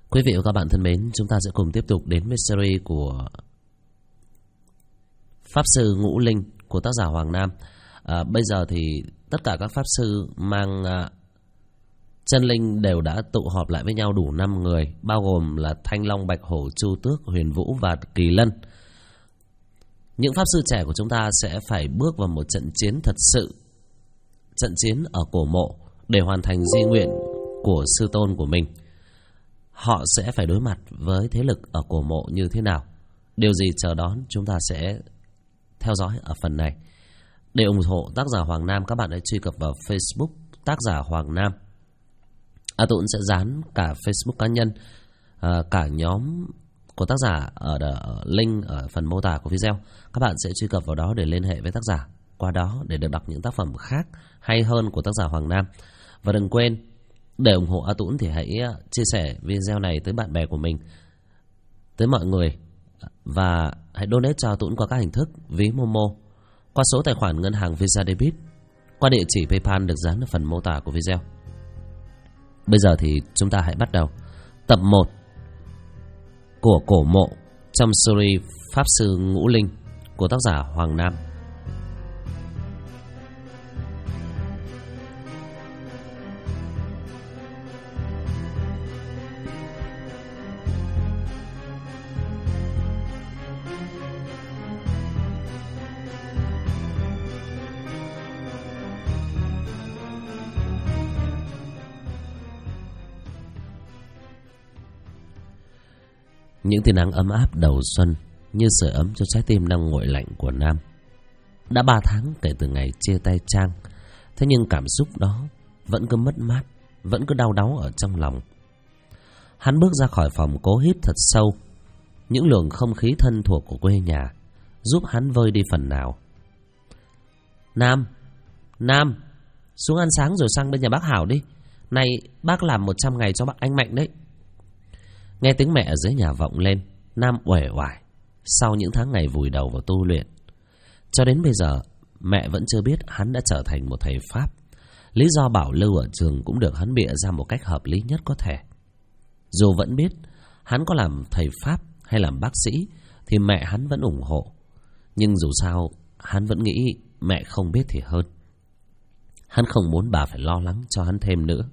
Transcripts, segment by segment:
Quý vị và các bạn thân mến, chúng ta sẽ cùng tiếp tục đến với series của Pháp Sư Ngũ Linh của tác giả Hoàng Nam. Bây giờ thì tất cả các Pháp Sư mang chân linh đều đã tụ họp lại với nhau đủ 5 người, bao gồm là Thanh Long, Bạch Hổ, Chu Tước, Huyền Vũ và Kỳ Lân. Những Pháp Sư trẻ của chúng ta sẽ phải bước vào một trận chiến thật sự, trận chiến ở cổ mộ để hoàn thành di nguyện của sư tôn của mình. Họ sẽ phải đối mặt với thế lực ở cổ mộ như thế nào? Điều gì chờ đón chúng ta sẽ theo dõi ở phần này. Để ủng hộ tác giả Hoàng Nam, các bạn hãy truy cập vào Facebook tác giả Hoàng Nam. Tụi sẽ dán cả Facebook cá nhân, cả nhóm của tác giả ở link ở phần mô tả của video. Các bạn sẽ truy cập vào đó để liên hệ với tác giả, qua đó để được đọc những tác phẩm khác hay hơn của tác giả Hoàng Nam. Và đừng quên, để ủng hộ A Tũng thì hãy chia sẻ video này tới bạn bè của mình, tới mọi người. Và hãy donate cho A Tũng qua các hình thức ví Momo, qua số tài khoản ngân hàng Visa Debit, qua địa chỉ PayPal được dán ở phần mô tả của video. Bây giờ thì chúng ta hãy bắt đầu tập 1 của cổ mộ trong series Pháp Sư Ngũ Linh của tác giả Hoàng Nam. Những tia nắng ấm áp đầu xuân như sưởi ấm cho trái tim đang nguội lạnh của Nam. Đã 3 tháng kể từ ngày chia tay Trang, thế nhưng cảm xúc đó vẫn cứ mất mát, vẫn cứ đau đáu ở trong lòng. Hắn bước ra khỏi phòng, cố hít thật sâu những luồng không khí thân thuộc của quê nhà, giúp hắn vơi đi phần nào. Nam, xuống ăn sáng rồi sang bên nhà bác Hảo đi. Này, bác làm 100 ngày cho bác anh Mạnh đấy. Nghe tiếng mẹ ở dưới nhà vọng lên, Nam uể oải sau những tháng ngày vùi đầu vào tu luyện. Cho đến bây giờ, mẹ vẫn chưa biết hắn đã trở thành một thầy Pháp. Lý do bảo lưu ở trường cũng được hắn bịa ra một cách hợp lý nhất có thể. Dù vẫn biết hắn có làm thầy Pháp hay làm bác sĩ thì mẹ hắn vẫn ủng hộ. Nhưng dù sao, hắn vẫn nghĩ mẹ không biết thì hơn. Hắn không muốn bà phải lo lắng cho hắn thêm nữa.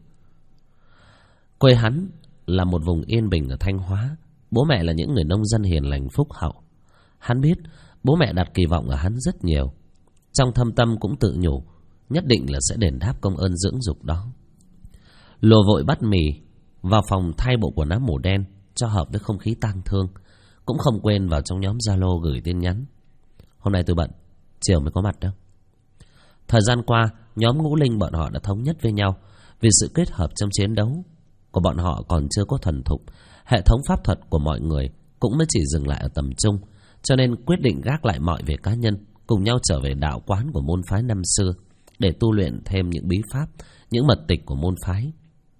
Quê hắn là một vùng yên bình ở Thanh Hóa. Bố mẹ là những người nông dân hiền lành phúc hậu. Hắn biết bố mẹ đặt kỳ vọng ở hắn rất nhiều. Trong thâm tâm cũng tự nhủ nhất định là sẽ đền đáp công ơn dưỡng dục đó. Lùa vội bắt mì, vào phòng thay bộ quần áo màu đen cho hợp với không khí tang thương. Cũng không quên vào trong nhóm Zalo gửi tin nhắn: hôm nay tôi bận, chiều mới có mặt đâu. Thời gian qua, nhóm Ngũ Linh bọn họ đã thống nhất với nhau. Vì sự kết hợp trong chiến đấu của bọn họ còn chưa có thuần thục, hệ thống pháp thuật của mọi người cũng mới chỉ dừng lại ở tầm trung, cho nên quyết định gác lại mọi việc cá nhân, cùng nhau trở về đạo quán của môn phái năm xưa để tu luyện thêm những bí pháp, những mật tịch của môn phái.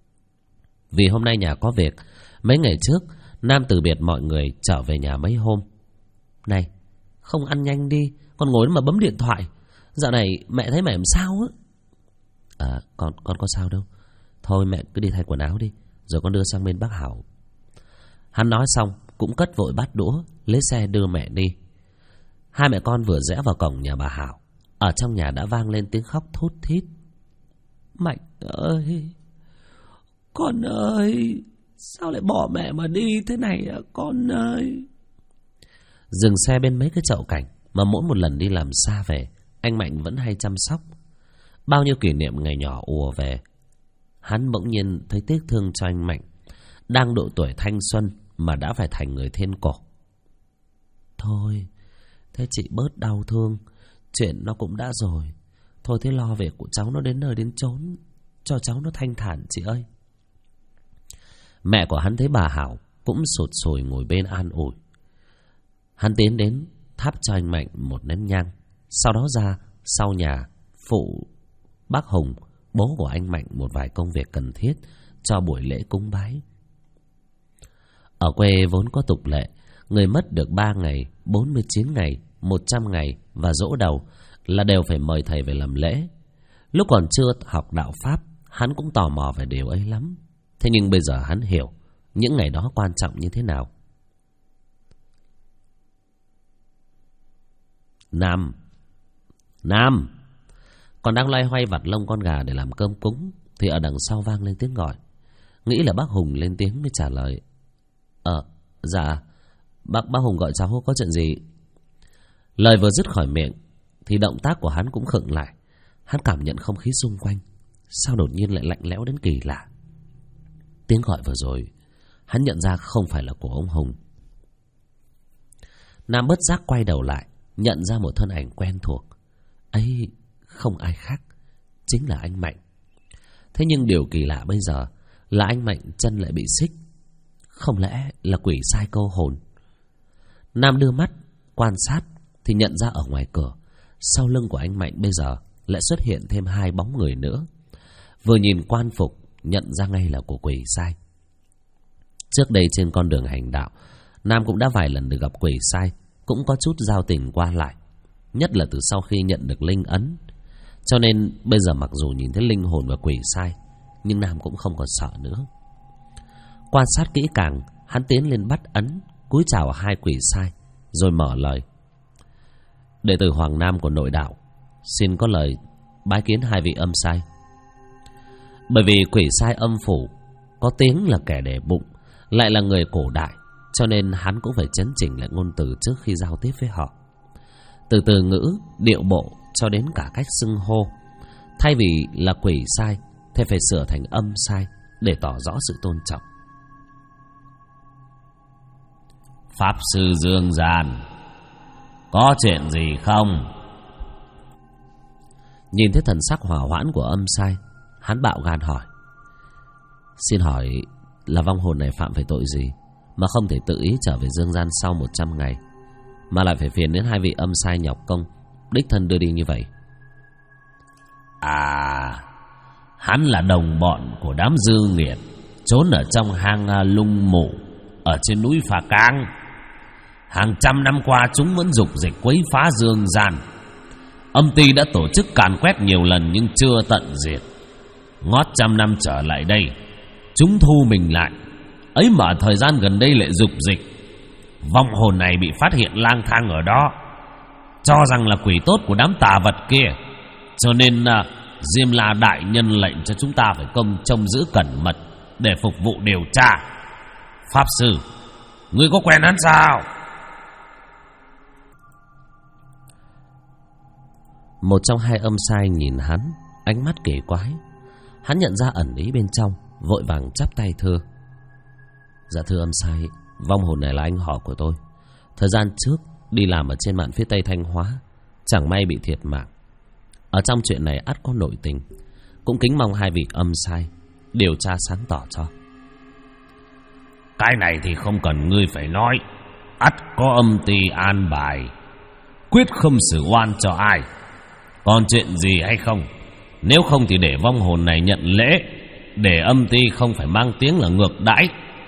Vì hôm nay nhà có việc, mấy ngày trước Nam từ biệt mọi người trở về nhà mấy hôm. Này, không ăn nhanh đi, con ngồi mà bấm điện thoại. Dạo này mẹ thấy mẹ làm sao á? Con có sao đâu. Thôi mẹ cứ đi thay quần áo đi, rồi con đưa sang bên bác Hảo. Hắn nói xong cũng cất vội bát đũa, lấy xe đưa mẹ đi. Hai mẹ con vừa rẽ vào cổng nhà bà Hảo, ở trong nhà đã vang lên tiếng khóc thút thít. Mạnh ơi, con ơi, sao lại bỏ mẹ mà đi thế này ạ con ơi? Dừng xe bên mấy cái chậu cảnh mà mỗi một lần đi làm xa về, anh Mạnh vẫn hay chăm sóc. Bao nhiêu kỷ niệm ngày nhỏ ùa về. Hắn bỗng nhiên thấy tiếc thương cho anh Mạnh, đang độ tuổi thanh xuân mà đã phải thành người thiên cổ. Thôi, thế chị bớt đau thương, chuyện nó cũng đã rồi. Thôi thế lo việc của cháu nó đến nơi đến chốn, cho cháu nó thanh thản chị ơi. Mẹ của hắn thấy bà Hảo cũng sụt sùi ngồi bên an ủi. Hắn tiến đến thắp cho anh Mạnh một nén nhang, sau đó ra sau nhà phụ bác Hùng, bố của anh Mạnh, một vài công việc cần thiết cho buổi lễ cúng bái. Ở quê vốn có tục lệ, người mất được 3 ngày, 49 ngày, 100 ngày và giỗ đầu là đều phải mời thầy về làm lễ. Lúc còn chưa học đạo Pháp, hắn cũng tò mò về điều ấy lắm. Thế nhưng bây giờ hắn hiểu, những ngày đó quan trọng như thế nào. Nam, còn đang loay hoay vặt lông con gà để làm cơm cúng thì ở đằng sau vang lên tiếng gọi. Nghĩ là bác Hùng lên tiếng mới trả lời. Dạ, bác Hùng gọi cháu có chuyện gì? Lời vừa dứt khỏi miệng thì động tác của hắn cũng khựng lại. Hắn cảm nhận không khí xung quanh sao đột nhiên lại lạnh lẽo đến kỳ lạ. Tiếng gọi vừa rồi hắn nhận ra không phải là của ông Hùng. Nam bất giác quay đầu lại, nhận ra một thân ảnh quen thuộc. Ấy không ai khác, chính là anh Mạnh. Thế nhưng điều kỳ lạ bây giờ là anh Mạnh chân lại bị xích. Không lẽ là quỷ sai câu hồn? Nam đưa mắt quan sát thì nhận ra ở ngoài cửa, sau lưng của anh Mạnh bây giờ lại xuất hiện thêm 2 bóng người nữa. Vừa nhìn quan phục nhận ra ngay là của quỷ sai. Trước đây trên con đường hành đạo, Nam cũng đã vài lần được gặp quỷ sai, cũng có chút giao tình qua lại, nhất là từ sau khi nhận được linh ấn. Cho nên bây giờ mặc dù nhìn thấy linh hồn và quỷ sai, nhưng Nam cũng không còn sợ nữa. Quan sát kỹ càng, hắn tiến lên bắt ấn, cúi chào 2 quỷ sai, rồi mở lời. Đệ tử Hoàng Nam của nội đạo xin có lời bái kiến 2 vị âm sai. Bởi vì quỷ sai âm phủ có tiếng là kẻ để bụng, lại là người cổ đại, cho nên hắn cũng phải chấn chỉnh lại ngôn từ trước khi giao tiếp với họ. Từ từ ngữ, điệu bộ cho đến cả cách xưng hô, thay vì là quỷ sai thì phải sửa thành âm sai để tỏ rõ sự tôn trọng. Pháp sư Dương Gian, có chuyện gì không? Nhìn thấy thần sắc hỏa hoãn của âm sai, hắn bạo gan hỏi. Xin hỏi là vong hồn này phạm phải tội gì mà không thể tự ý trở về Dương Gian sau 100 ngày, mà lại phải phiền đến 2 vị âm sai nhọc công đích thân đưa đi như vậy? Hắn là đồng bọn của đám dư nghiệt trốn ở trong hang Lung Mụ ở trên núi Phà Cang. Hàng trăm năm qua chúng vẫn dục dịch quấy phá Dương Gian. Âm ty đã tổ chức càn quét nhiều lần nhưng chưa tận diệt. Ngót trăm năm trở lại đây, chúng thu mình lại. Ấy mà thời gian gần đây lại dục dịch. Vong hồn này bị phát hiện lang thang ở đó, cho rằng là quỷ tốt của đám tà vật kia. Cho nên Diêm La đại nhân lệnh cho chúng ta phải trông giữ cẩn mật để phục vụ điều tra. Pháp sư, ngươi có quen hắn sao? Một trong 2 âm sai nhìn hắn, ánh mắt kỳ quái. Hắn nhận ra ẩn ý bên trong, vội vàng chắp tay thưa. Dạ thưa âm sai, vong hồn này là anh họ của tôi. Thời gian trước đi làm ở trên mạn phía Tây Thanh Hóa, chẳng may bị thiệt mạng. Ở trong chuyện này ắt có nội tình, cũng kính mong 2 vị âm sai điều tra sáng tỏ cho. Cái này thì không cần ngươi phải nói, ắt có âm ty an bài, quyết không xử oan cho ai. Còn chuyện gì hay không, nếu không thì để vong hồn này nhận lễ, để âm ty không phải mang tiếng là ngược đãi.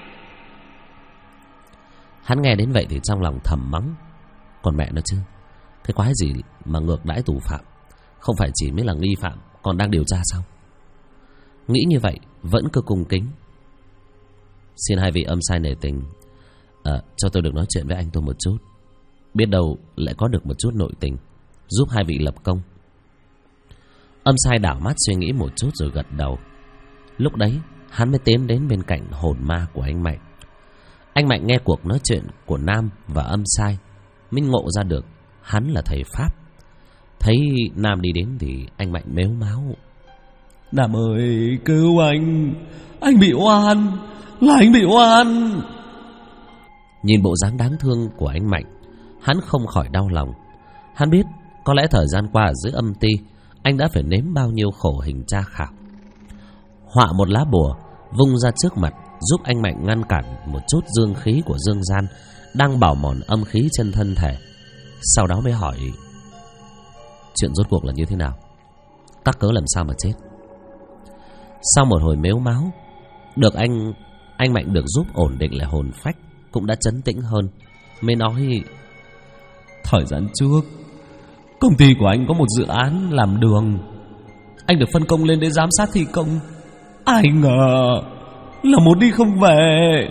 Hắn nghe đến vậy thì trong lòng thầm mắng. Còn mẹ nó chứ, thế quái gì mà ngược đãi tù phạm? Không phải chỉ mới là nghi phạm, còn đang điều tra sao? Nghĩ như vậy vẫn cứ cung kính. Xin 2 vị âm sai nể tình, cho tôi được nói chuyện với anh tôi một chút. Biết đâu lại có được một chút nội tình, giúp 2 vị lập công. Âm sai đảo mắt suy nghĩ một chút rồi gật đầu. Lúc đấy hắn mới tiến đến bên cạnh hồn ma của anh Mạnh. Anh Mạnh nghe cuộc nói chuyện của Nam và âm sai mới ngộ ra được hắn là thầy Pháp. Thấy Nam đi đến thì anh Mạnh mếu máo. Nam ơi, cứu anh bị oan, là anh bị oan. Nhìn bộ dáng đáng thương của anh Mạnh, hắn không khỏi đau lòng. Hắn biết có lẽ thời gian qua ở dưới âm ty, anh đã phải nếm bao nhiêu khổ hình tra khảo. Họa một lá bùa vung ra trước mặt, giúp anh Mạnh ngăn cản một chút dương khí của Dương Gian đang bào mòn âm khí trên thân thể. Sau đó mới hỏi chuyện rốt cuộc là như thế nào, các cớ làm sao mà chết. Sau một hồi mếu máo, được anh Mạnh được giúp ổn định lại hồn phách, cũng đã trấn tĩnh hơn, mới nói: Thời gian trước công ty của anh có một dự án làm đường, anh được phân công lên để giám sát thi công. Ai ngờ là một đi không về.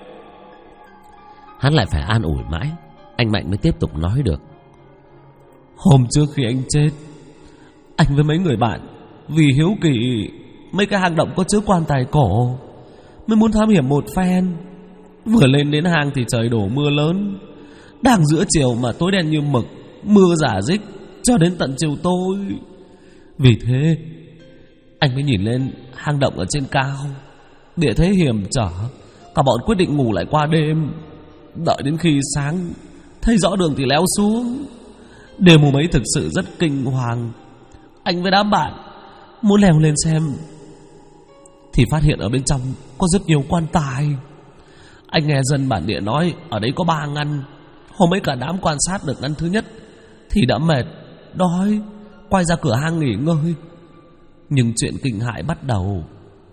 Hắn lại phải an ủi mãi, anh Mạnh mới tiếp tục nói được. Hôm trước khi anh chết, anh với mấy người bạn vì hiếu kỳ mấy cái hang động có chứa quan tài cổ mới muốn thám hiểm một phen. Vừa lên đến hang thì trời đổ mưa lớn. Đang giữa chiều mà tối đen như mực, mưa rả rích cho đến tận chiều tối. Vì thế anh mới nhìn lên hang động ở trên cao. Địa thế hiểm trở, cả bọn quyết định ngủ lại qua đêm. Đợi đến khi sáng thấy rõ đường thì leo xuống. Đêm hôm ấy thực sự rất kinh hoàng. Anh với đám bạn muốn leo lên xem thì phát hiện ở bên trong có rất nhiều quan tài. Anh nghe dân bản địa nói ở đấy có 3 ngăn. Hôm ấy cả đám quan sát được ngăn thứ nhất thì đã mệt, đói, quay ra cửa hang nghỉ ngơi. Nhưng chuyện kinh hãi bắt đầu.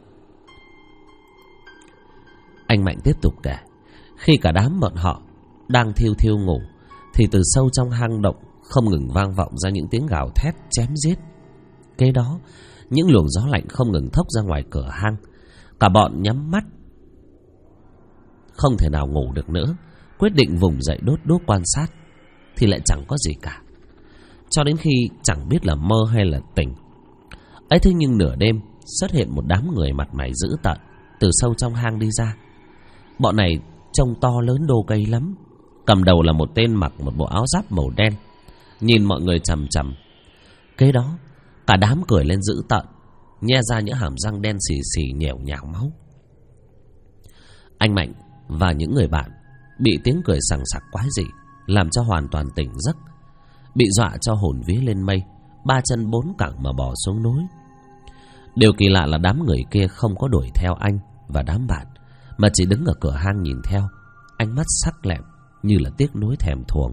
Anh Mạnh tiếp tục kể. Khi cả đám bọn họ đang thiêu thiêu ngủ thì từ sâu trong hang động không ngừng vang vọng ra những tiếng gào thét chém giết. Kế đó những luồng gió lạnh không ngừng thốc ra ngoài cửa hang. Cả bọn nhắm mắt không thể nào ngủ được nữa, quyết định vùng dậy đốt đuốc quan sát thì lại chẳng có gì cả, cho đến khi chẳng biết là mơ hay là tỉnh ấy. Thế nhưng nửa đêm xuất hiện một đám người mặt mày dữ tợn từ sâu trong hang đi ra. Bọn này trông to lớn đô cây lắm. Cầm đầu là một tên mặc một bộ áo giáp màu đen, nhìn mọi người chằm chằm. Kế đó cả đám cười lên dữ tợn, nhe ra những hàm răng đen xì xì nhẻo nhão máu. Anh Mạnh và những người bạn bị tiếng cười sằng sặc quái dị làm cho hoàn toàn tỉnh giấc, bị dọa cho hồn vía lên mây, 3 chân 4 cẳng mà bỏ xuống núi. Điều kỳ lạ là đám người kia không có đuổi theo anh và đám bạn, mà chỉ đứng ở cửa hang nhìn theo, ánh mắt sắc lẹm như là tiếc nuối thèm thuồng.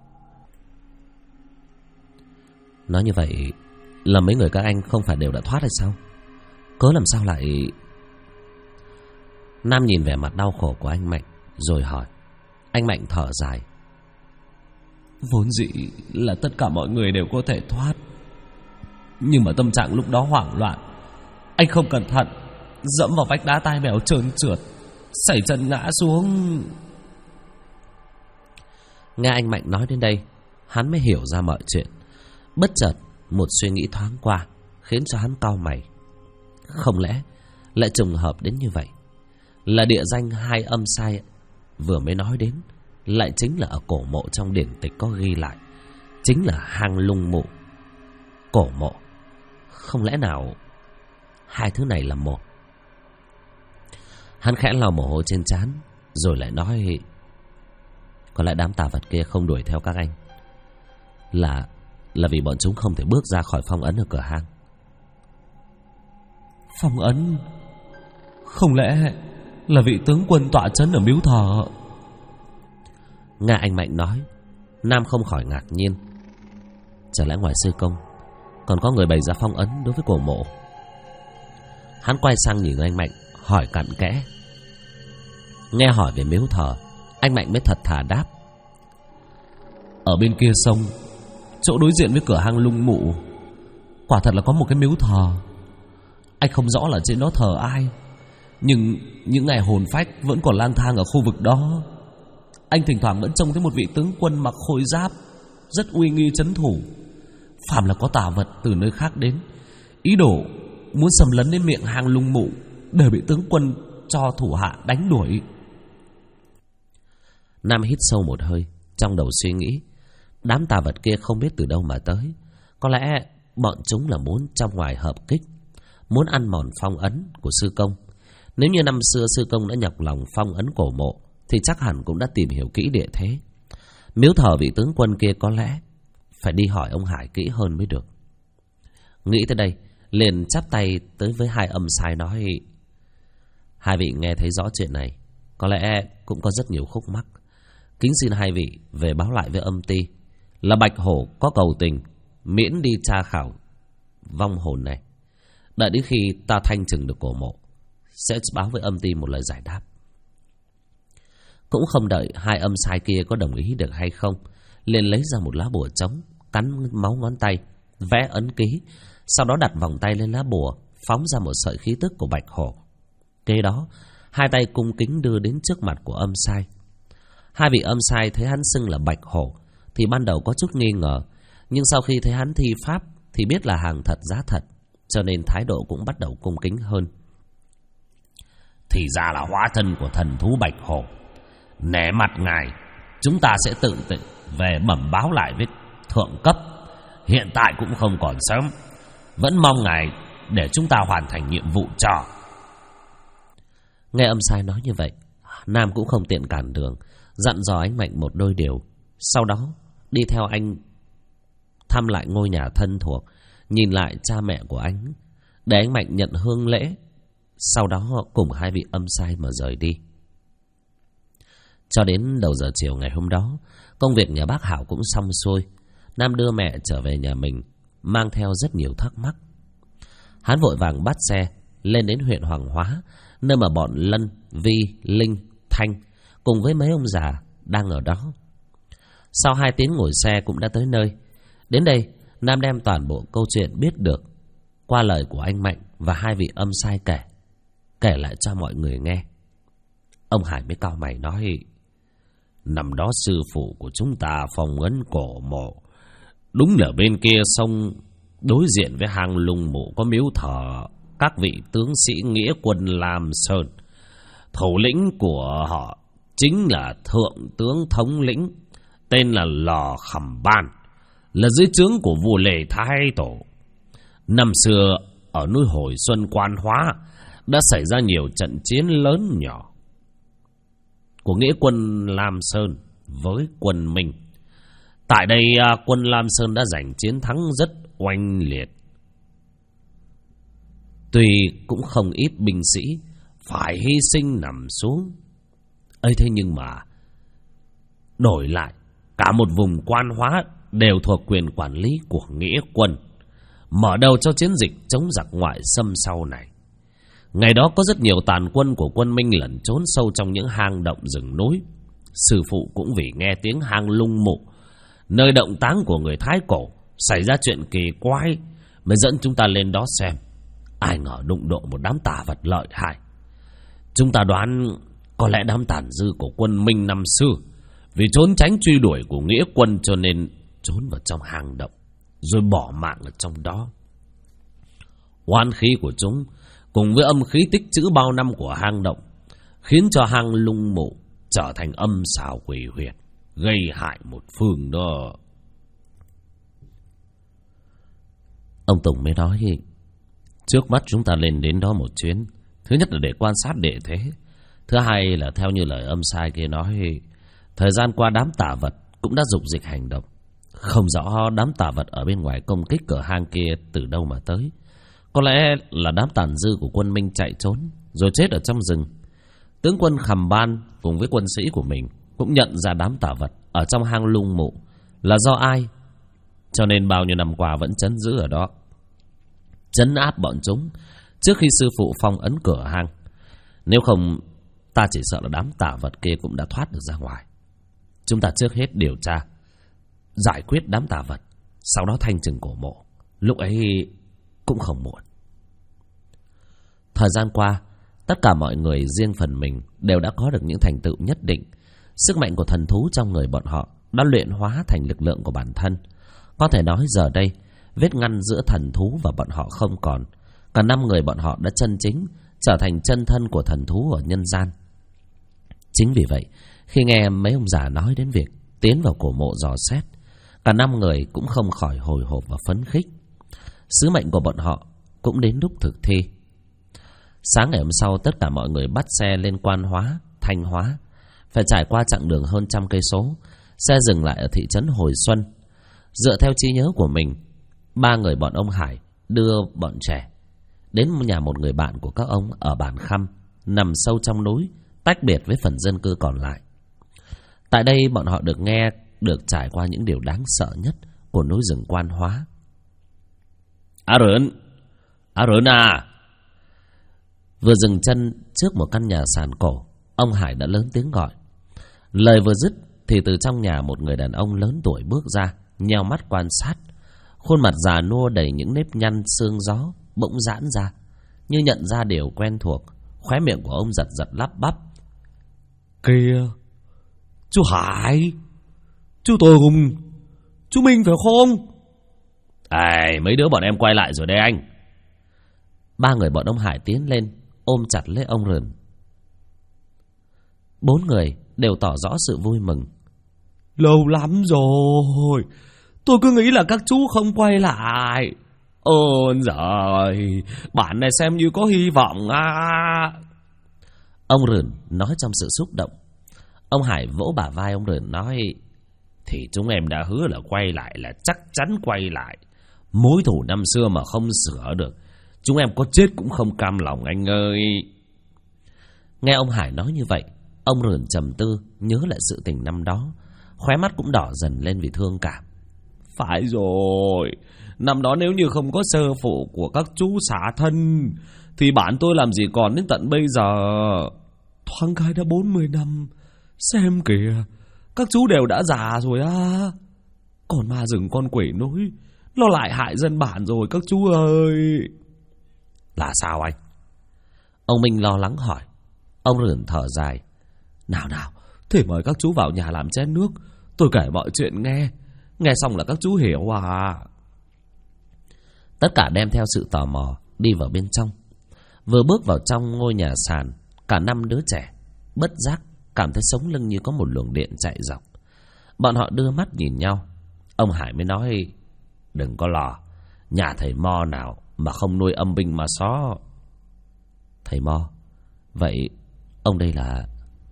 Nói như vậy là mấy người các anh không phải đều đã thoát hay sao? Cớ làm sao lại... Nam nhìn vẻ mặt đau khổ của anh Mạnh rồi hỏi. Anh Mạnh thở dài. Vốn dĩ là tất cả mọi người đều có thể thoát, nhưng mà tâm trạng lúc đó hoảng loạn. Anh không cẩn thận dẫm vào vách đá tai mèo trơn trượt, sẩy chân ngã xuống. Nghe anh Mạnh nói đến đây, hắn mới hiểu ra mọi chuyện. Bất chợt một suy nghĩ thoáng qua, khiến cho hắn cau mày. Không lẽ lại trùng hợp đến như vậy, là địa danh Hai Âm Sai vừa mới nói đến lại chính là ở cổ mộ trong điển tịch có ghi lại, chính là hang Lung Mụ, cổ mộ. Không lẽ nào hai thứ này là một? Hắn khẽ lau mồ hôi trên trán rồi lại nói, có lẽ đám tà vật kia không đuổi theo các anh là vì bọn chúng không thể bước ra khỏi phong ấn ở cửa hang. Phong ấn? Không lẽ là vị tướng quân tọa trấn ở miếu thờ? Nghe anh Mạnh nói, Nam không khỏi ngạc nhiên. Chả lẽ ngoài sư công còn có người bày ra phong ấn đối với cổ mộ? Hắn quay sang nhìn anh Mạnh hỏi cặn kẽ. Nghe hỏi về miếu thờ, anh Mạnh mới thật thà đáp. Ở bên kia sông, chỗ đối diện với cửa hang Lung Mụ, quả thật là có một cái miếu thờ. Anh không rõ là trên đó thờ ai, nhưng những ngày hồn phách vẫn còn lang thang ở khu vực đó. Anh thỉnh thoảng vẫn trông thấy một vị tướng quân mặc khôi giáp, rất uy nghi trấn thủ. Phàm là có tà vật từ nơi khác đến, ý đồ muốn xâm lấn đến miệng hang Lung Mụ, đều bị tướng quân cho thủ hạ đánh đuổi. Nam hít sâu một hơi, trong đầu suy nghĩ, đám tà vật kia không biết từ đâu mà tới. Có lẽ bọn chúng là muốn trong ngoài hợp kích, muốn ăn mòn phong ấn của sư công. Nếu như năm xưa sư công đã nhọc lòng phong ấn cổ mộ thì chắc hẳn cũng đã tìm hiểu kỹ địa thế. Miếu thờ vị tướng quân kia có lẽ phải đi hỏi ông Hải kỹ hơn mới được. Nghĩ tới đây, liền chắp tay tới với Hai Âm Sai nói, hai vị nghe thấy rõ chuyện này, có lẽ cũng có rất nhiều khúc mắc. Kính xin hai vị về báo lại với âm ty là Bạch Hổ có cầu tình, miễn đi tra khảo vong hồn này. Đợi đến khi ta thanh trừng được cổ mộ, sẽ báo với âm ty một lời giải đáp. Cũng không đợi Hai Âm Sai kia có đồng ý được hay không, liền lấy ra một lá bùa trống, cắn máu ngón tay, vẽ ấn ký, sau đó đặt vòng tay lên lá bùa, phóng ra một sợi khí tức của Bạch Hổ. Kế đó hai tay cung kính đưa đến trước mặt của âm sai. Hai vị âm sai thấy hắn xưng là Bạch Hổ thì ban đầu có chút nghi ngờ, nhưng sau khi thấy hắn thi pháp thì biết là hàng thật giá thật, cho nên thái độ cũng bắt đầu cung kính hơn. Thì ra là hóa thân của thần thú Bạch Hổ. Nể mặt ngài, chúng ta sẽ tự về bẩm báo lại với thượng cấp. Hiện tại cũng không còn sớm, vẫn mong ngài để chúng ta hoàn thành nhiệm vụ cho. Nghe âm sai nói như vậy, Nam cũng không tiện cản đường, dặn dò anh Mạnh một đôi điều. Sau đó đi theo anh thăm lại ngôi nhà thân thuộc, nhìn lại cha mẹ của anh, để anh Mạnh nhận hương lễ. Sau đó họ cùng hai vị âm sai mà rời đi. Cho đến đầu giờ chiều ngày hôm đó, công việc nhà bác Hảo cũng xong xuôi. Nam đưa mẹ trở về nhà mình, mang theo rất nhiều thắc mắc. Hắn vội vàng bắt xe lên đến huyện Hoàng Hóa, nơi mà bọn Lân, Vi, Linh, Thanh cùng với mấy ông già đang ở đó. Sau 2 tiếng ngồi xe cũng đã tới nơi. Đến đây, Nam đem toàn bộ câu chuyện biết được qua lời của anh Mạnh và hai vị âm sai kể lại cho mọi người nghe. Ông Hải mới cau mày nói: Năm đó sư phụ của chúng ta phong ấn cổ mộ, đúng là bên kia sông đối diện với hang Lung Mộ có miếu thờ các vị tướng sĩ nghĩa quân Lam Sơn. Thủ lĩnh của họ chính là thượng tướng thống lĩnh tên là Lò Khẩm Ban, là dưới trướng của vua Lê Thái Tổ. Năm xưa ở núi Hồi Xuân Quan Hóa đã xảy ra nhiều trận chiến lớn nhỏ của nghĩa quân Lam Sơn với quân Minh. Tại đây quân Lam Sơn đã giành chiến thắng rất oanh liệt. Tuy cũng không ít binh sĩ phải hy sinh nằm xuống ấy, thế nhưng mà đổi lại cả một vùng Quan Hóa đều thuộc quyền quản lý của nghĩa quân, mở đầu cho chiến dịch chống giặc ngoại xâm sau này. Ngày đó có rất nhiều tàn quân của quân Minh lẩn trốn sâu trong những hang động rừng núi. Sư phụ cũng vì nghe tiếng hang Lung Mộ, nơi động táng của người Thái Cổ, xảy ra chuyện kỳ quái, mới dẫn chúng ta lên đó xem. Ai ngờ đụng độ một đám tà vật lợi hại. Chúng ta đoán có lẽ đám tàn dư của quân Minh năm xưa vì trốn tránh truy đuổi của nghĩa quân cho nên trốn vào trong hang động rồi bỏ mạng ở trong đó. Oán khí của chúng cùng với âm khí tích trữ bao năm của hang động khiến cho hang Lung Mộ trở thành âm xào quỷ huyệt, gây hại một phương đó. Ông Tùng mới nói: Trước mắt chúng ta lên đến đó một chuyến. Thứ nhất là để quan sát địa thế. Thứ hai là theo như lời âm sai kia nói, thời gian qua đám tà vật cũng đã dục dịch hành động. Không rõ đám tà vật ở bên ngoài công kích cửa hang kia từ đâu mà tới. Có lẽ là đám tàn dư của quân Minh chạy trốn rồi chết ở trong rừng. Tướng quân Khẩm Ban cùng với quân sĩ của mình cũng nhận ra đám tà vật ở trong hang Lung Mộ là do ai, cho nên bao nhiêu năm qua vẫn trấn giữ ở đó, trấn áp bọn chúng trước khi sư phụ phong ấn cửa hang. Nếu không, ta chỉ sợ là đám tà vật kia cũng đã thoát được ra ngoài. Chúng ta trước hết điều tra, giải quyết đám tà vật, sau đó thanh trừng cổ mộ. Lúc ấy cũng không muộn. Thời gian qua, tất cả mọi người riêng phần mình đều đã có được những thành tựu nhất định. Sức mạnh của thần thú trong người bọn họ đã luyện hóa thành lực lượng của bản thân. Có thể nói giờ đây, vết ngăn giữa thần thú và bọn họ không còn. Cả 5 người bọn họ đã chân chính trở thành chân thân của thần thú ở nhân gian. Chính vì vậy, khi nghe mấy ông già nói đến việc tiến vào cổ mộ dò xét, cả 5 người cũng không khỏi hồi hộp và phấn khích. Sứ mệnh của bọn họ cũng đến lúc thực thi. Sáng ngày hôm sau, tất cả mọi người bắt xe lên Quan Hóa, Thanh Hóa. Phải trải qua chặng đường hơn 100 cây số, xe dừng lại ở thị trấn Hồi Xuân. Dựa theo trí nhớ của mình, 3 người bọn ông Hải đưa bọn trẻ đến nhà một người bạn của các ông ở bản Khăm, nằm sâu trong núi, tách biệt với phần dân cư còn lại. Tại đây bọn họ được trải qua những điều đáng sợ nhất của núi rừng Quan Hóa. A Rớn à! Vừa dừng chân trước một căn nhà sàn cổ, ông Hải đã lớn tiếng gọi. Lời vừa dứt thì từ trong nhà một người đàn ông lớn tuổi bước ra, nheo mắt quan sát. Khuôn mặt già nua đầy những nếp nhăn sương gió bỗng giãn ra, như nhận ra điều quen thuộc. Khóe miệng của ông giật giật lắp bắp. Kìa, chú Hải, chú Tùng, chú Minh phải không? Mấy đứa bọn em quay lại rồi đây anh. Ba người bọn ông Hải tiến lên, ôm chặt lấy ông Rườn. Bốn người đều tỏ rõ sự vui mừng. Lâu lắm rồi, tôi cứ nghĩ là các chú không quay lại. Ơn giời, bản này xem như có hy vọng à. Ông Rườn nói trong sự xúc động. Ông Hải vỗ bả vai ông Rườn nói: Thì chúng em đã hứa là quay lại là chắc chắn quay lại. Mối thù năm xưa mà không sửa được, chúng em có chết cũng không cam lòng anh ơi. Nghe ông Hải nói như vậy, ông Rườn trầm tư, nhớ lại sự tình năm đó. Khóe mắt cũng đỏ dần lên vì thương cảm. Phải rồi, năm đó nếu như không có sơ phụ của các chú xả thân thì bản tôi làm gì còn đến tận bây giờ. Thoáng cái đã 40 năm. Xem kìa, các chú đều đã già rồi á. Còn ma rừng con quỷ núi nó lại hại dân bản rồi các chú ơi. Là sao anh? Ông Minh lo lắng hỏi. Ông Rườn thở dài. Nào, thế mời các chú vào nhà làm chén nước, tôi kể mọi chuyện nghe. Nghe xong là các chú hiểu à. Tất cả đem theo sự tò mò đi vào bên trong. Vừa bước vào trong ngôi nhà sàn, cả 5 đứa trẻ bất giác cảm thấy sống lưng như có một luồng điện chạy dọc. Bọn họ đưa mắt nhìn nhau. Ông Hải mới nói: Đừng có lo, nhà thầy Mo nào mà không nuôi âm binh ma só. Thầy Mo? Vậy ông đây là...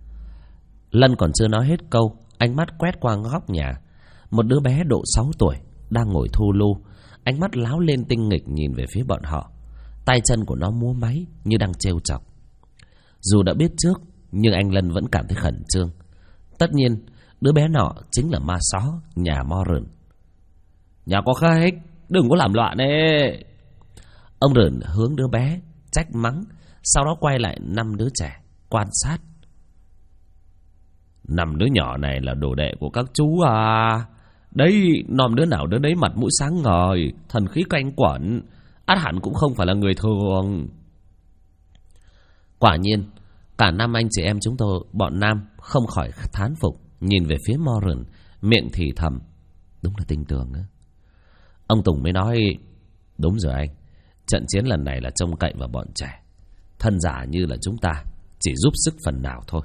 Lân còn chưa nói hết câu, ánh mắt quét qua góc nhà. Một đứa bé độ 6 tuổi đang ngồi thu lu, ánh mắt láo lên tinh nghịch nhìn về phía bọn họ. Tay chân của nó múa máy như đang trêu chọc. Dù đã biết trước, nhưng anh Lân vẫn cảm thấy khẩn trương. Tất nhiên, đứa bé nọ chính là ma só nhà Mo Rườn. Nhà có khách, đừng có làm loạn ấy. Ông Rườn hướng đứa bé trách mắng, sau đó quay lại 5 đứa trẻ quan sát. 5 đứa nhỏ này là đồ đệ của các chú à? Đấy, nom đứa nào đứa đấy mặt mũi sáng ngời, thần khí quanh quẩn, ắt hẳn cũng không phải là người thường. Quả nhiên, cả 5 anh chị em chúng tôi, bọn Nam, không khỏi thán phục, nhìn về phía Mo Rườn, miệng thì thầm: Đúng là tinh tường á. Ông Tùng mới nói: Đúng rồi anh, trận chiến lần này là trông cậy vào bọn trẻ. Thân giả như là chúng ta, chỉ giúp sức phần nào thôi.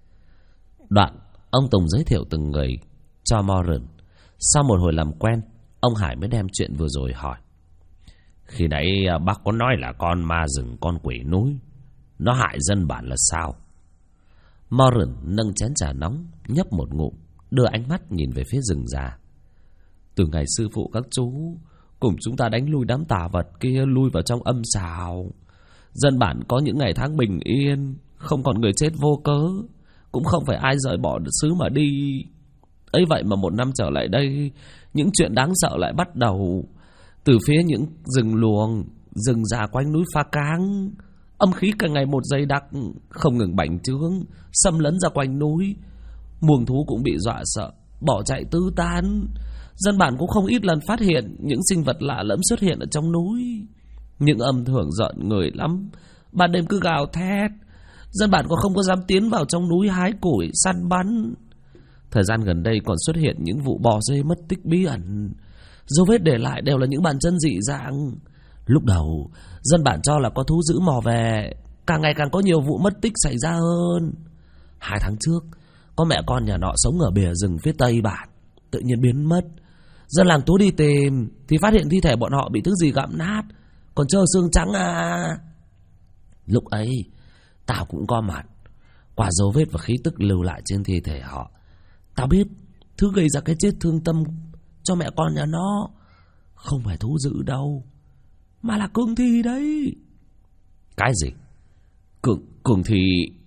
Đoạn, ông Tùng giới thiệu từng người cho Mo Rườn. Sau một hồi làm quen, ông Hải mới đem chuyện vừa rồi hỏi. Khi nãy bác có nói là con ma rừng con quỷ núi, nó hại dân bản là sao? Mo Rườn nâng chén trà nóng, nhấp một ngụm, đưa ánh mắt nhìn về phía rừng già. Từ ngày sư phụ các chú cùng chúng ta đánh lui đám tà vật kia lui vào trong âm sào, dân bản có những ngày tháng bình yên, không còn người chết vô cớ, cũng không phải ai rời bỏ xứ mà đi. Ấy vậy mà 1 năm trở lại đây, những chuyện đáng sợ lại bắt đầu. Từ phía những rừng luồng, rừng già quanh núi Pha Cáng, âm khí càng ngày một dày đặc, không ngừng bành trướng, xâm lấn ra quanh núi. Muông thú cũng bị dọa sợ, bỏ chạy tứ tán. Dân bản cũng không ít lần phát hiện những sinh vật lạ lẫm xuất hiện ở trong núi. Những âm thường giận người lắm, ban đêm cứ gào thét. Dân bản còn không có dám tiến vào trong núi hái củi, săn bắn. Thời gian gần đây còn xuất hiện những vụ bò dê mất tích bí ẩn. Dấu vết để lại đều là những bàn chân dị dạng. Lúc đầu, dân bản cho là có thú dữ mò về, càng ngày càng có nhiều vụ mất tích xảy ra hơn. 2 tháng trước, có mẹ con nhà nọ sống ở bìa rừng phía tây bản, tự nhiên biến mất. Dân làng Tú đi tìm thì phát hiện thi thể bọn họ bị thứ gì gặm nát, còn trơ xương trắng à. Lúc ấy tao cũng có mặt. Qua dấu vết và khí tức lưu lại trên thi thể họ, tao biết thứ gây ra cái chết thương tâm cho mẹ con nhà nó không phải thú dữ đâu, mà là cương thi đấy. Cái gì? Cương thi?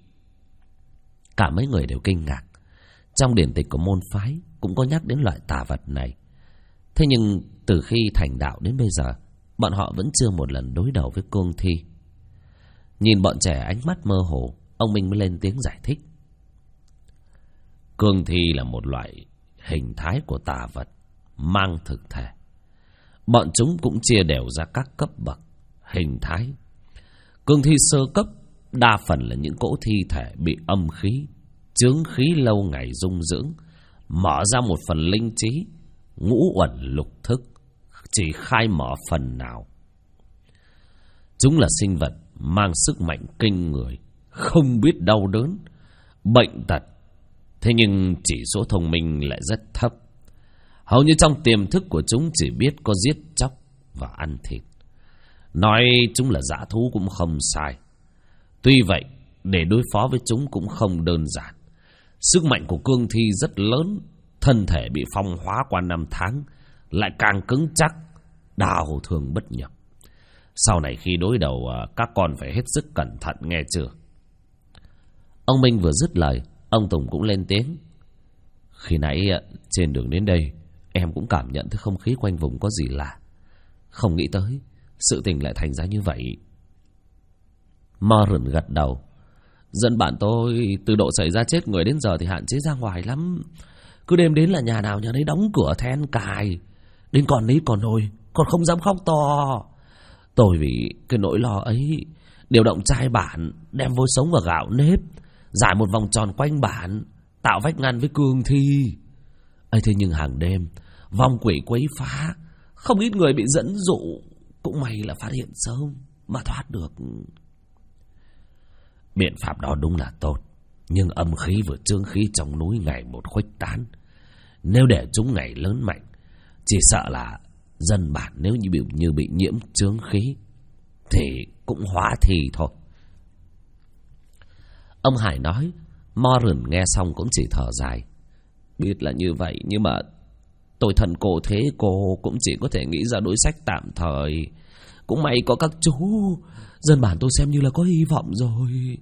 Cả mấy người đều kinh ngạc. Trong điển tịch của môn phái cũng có nhắc đến loại tà vật này. Thế nhưng từ khi thành đạo đến bây giờ, bọn họ vẫn chưa một lần đối đầu với cương thi. Nhìn bọn trẻ ánh mắt mơ hồ, ông Minh mới lên tiếng giải thích. Cương thi là một loại hình thái của tà vật mang thực thể. Bọn chúng cũng chia đều ra các cấp bậc hình thái. Cương thi sơ cấp đa phần là những cỗ thi thể bị âm khí, chướng khí lâu ngày dung dưỡng, mở ra một phần linh trí, ngũ uẩn lục thức, chỉ khai mở phần nào. Chúng là sinh vật mang sức mạnh kinh người, không biết đau đớn, bệnh tật. Thế nhưng chỉ số thông minh lại rất thấp. Hầu như trong tiềm thức của chúng chỉ biết có giết chóc và ăn thịt. Nói chúng là dã thú cũng không sai. Tuy vậy, để đối phó với chúng cũng không đơn giản. Sức mạnh của cương thi rất lớn, thân thể bị phong hóa qua năm tháng, lại càng cứng chắc, đau thương bất nhập. Sau này khi đối đầu, các con phải hết sức cẩn thận nghe chưa? Ông Minh vừa dứt lời, ông Tùng cũng lên tiếng. Khi nãy trên đường đến đây, em cũng cảm nhận thấy không khí quanh vùng có gì lạ. Không nghĩ tới sự tình lại thành ra như vậy. Moran gật đầu. Dân bản tôi từ độ xảy ra chết người đến giờ thì hạn chế ra ngoài lắm. Cứ đêm đến là nhà nào nhà đấy đóng cửa then cài. Đến còn ní còn nồi, còn không dám khóc to. Tôi vì cái nỗi lo ấy, điều động trai bản, đem vôi sống và gạo nếp, giải một vòng tròn quanh bản, tạo vách ngăn với cương thi. ấy thế nhưng hàng đêm vong quỷ quấy phá, không ít người bị dẫn dụ. Cũng may là phát hiện sớm mà thoát được. Biện pháp đó đúng là tốt, nhưng âm khí và chướng khí trong núi ngày một khuếch tán. Nếu để chúng ngày lớn mạnh, chỉ sợ là dân bản nếu như bị nhiễm chướng khí thì cũng hóa thì thôi. Ông Hải nói. Moran nghe xong cũng chỉ thở dài. Biết là như vậy, nhưng mà tôi thần cô thế cô cũng chỉ có thể nghĩ ra đối sách tạm thời. Cũng may có các chú, dân bản tôi xem như là có hy vọng rồi.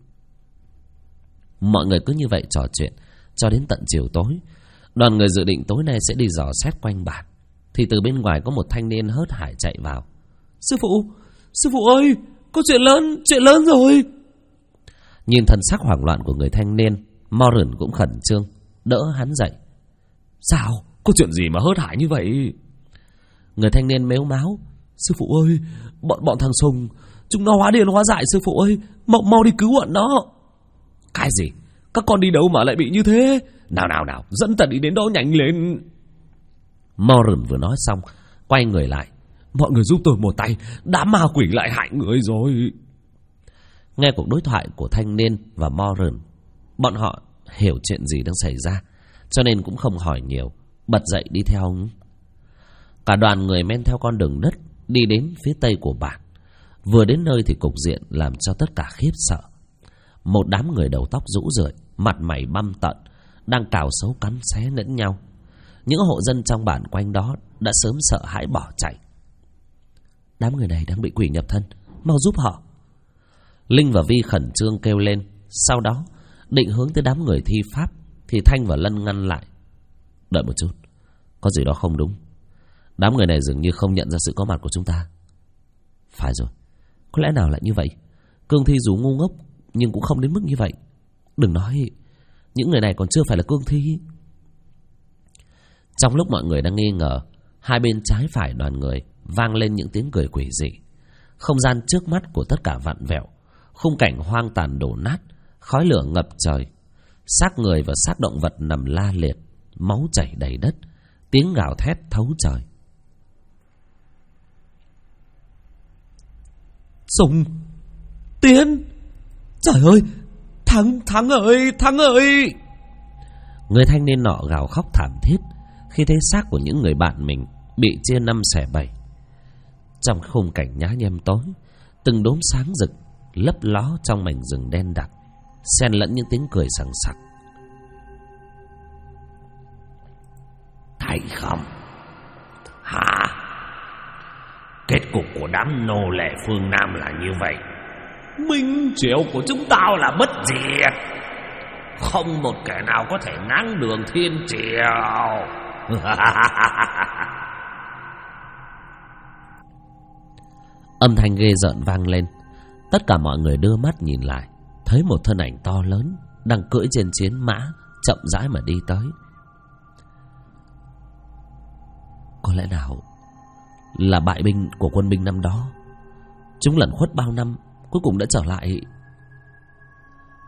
Mọi người cứ như vậy trò chuyện cho đến tận chiều tối. Đoàn người dự định tối nay sẽ đi dò xét quanh bản, thì từ bên ngoài có một thanh niên hớt hải chạy vào. Sư phụ ơi, có chuyện lớn rồi. Nhìn thần sắc hoảng loạn của người thanh niên, Moran cũng khẩn trương đỡ hắn dậy. Sao? Có chuyện gì mà hớt hải như vậy? Người thanh niên mếu máo. Sư phụ ơi, bọn thằng Sùng chúng nó hóa điên hóa dại, sư phụ ơi, mau đi cứu bọn nó. Cái gì? Các con đi đâu mà lại bị như thế? Nào, dẫn ta đi đến đó nhanh lên. Moran vừa nói xong, quay người lại. Mọi người giúp tôi một tay, đám ma quỷ lại hại người rồi. Nghe cuộc đối thoại của thanh niên và Moran, bọn họ hiểu chuyện gì đang xảy ra, cho nên cũng không hỏi nhiều, bật dậy đi theo ông. Cả đoàn người men theo con đường đất đi đến phía tây của bản. Vừa đến nơi thì cục diện làm cho tất cả khiếp sợ. Một đám người đầu tóc rũ rượi, mặt mày băm tận, đang cào xấu cắn xé lẫn nhau. Những hộ dân trong bản quanh đó đã sớm sợ hãi bỏ chạy. Đám người này đang bị quỷ nhập thân, mau giúp họ. Linh và Vi khẩn trương kêu lên. Sau đó định hướng tới đám người thi pháp thì Thanh và Lân ngăn lại. Đợi một chút, có gì đó không đúng. Đám người này dường như không nhận ra sự có mặt của chúng ta. Phải rồi, có lẽ nào lại như vậy? Cương thi dù ngu ngốc nhưng cũng không đến mức như vậy. Đừng nói những người này còn chưa phải là cương thi. Trong lúc mọi người đang nghi ngờ, hai bên trái phải đoàn người vang lên những tiếng cười quỷ dị. Không gian trước mắt của tất cả vặn vẹo, khung cảnh hoang tàn đổ nát, khói lửa ngập trời, xác người và xác động vật nằm la liệt, máu chảy đầy đất, tiếng gào thét thấu trời. Sùng, Tiến, trời ơi, Thắng ơi! Người thanh niên nọ gào khóc thảm thiết khi thấy xác của những người bạn mình bị chia năm xẻ bảy. Trong khung cảnh nhá nhem tối, từng đốm sáng rực lấp ló trong mảnh rừng đen đặc, xen lẫn những tiếng cười sằng sặc. Thấy không? Hả? Kết cục của đám nô lệ phương Nam là như vậy. Minh triều của chúng tao là bất diệt, không một kẻ nào có thể ngáng đường thiên triều. Âm thanh ghê rợn vang lên. Tất cả mọi người đưa mắt nhìn lại, thấy một thân ảnh to lớn đang cưỡi trên chiến mã chậm rãi mà đi tới. Có lẽ nào là bại binh của quân binh năm đó, chúng lẩn khuất bao năm cuối cùng đã trở lại.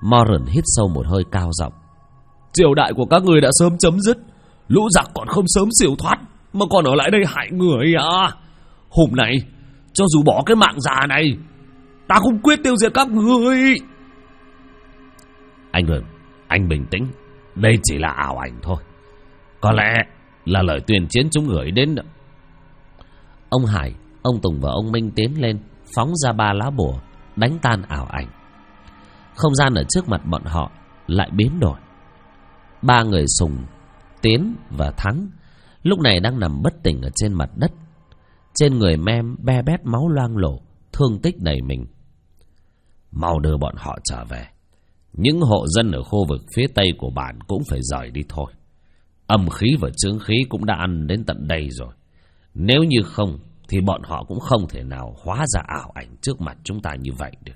Moran hít sâu một hơi cao giọng. Triều đại của các người đã sớm chấm dứt. Lũ giặc còn không sớm siêu thoát mà còn ở lại đây hại người à? Hôm nay cho dù bỏ cái mạng già này, ta không quyết tiêu diệt các người. Anh bình tĩnh. Đây chỉ là ảo ảnh thôi. Có lẽ là lời tuyên chiến chúng gửi đến. Ông Hải, ông Tùng và ông Minh tiến lên, phóng ra 3 lá bùa đánh tan ảo ảnh. Không gian ở trước mặt bọn họ lại biến đổi. 3 người Sùng, Tiến và Thắng lúc này đang nằm bất tỉnh ở trên mặt đất. Trên người Mem be bét máu loang lổ, thương tích đầy mình. Mau đưa bọn họ trở về. Những hộ dân ở khu vực phía tây của bản cũng phải rời đi thôi. Âm khí và chướng khí cũng đã ăn đến tận đây rồi. Nếu như không thì bọn họ cũng không thể nào hóa ra ảo ảnh trước mặt chúng ta như vậy được.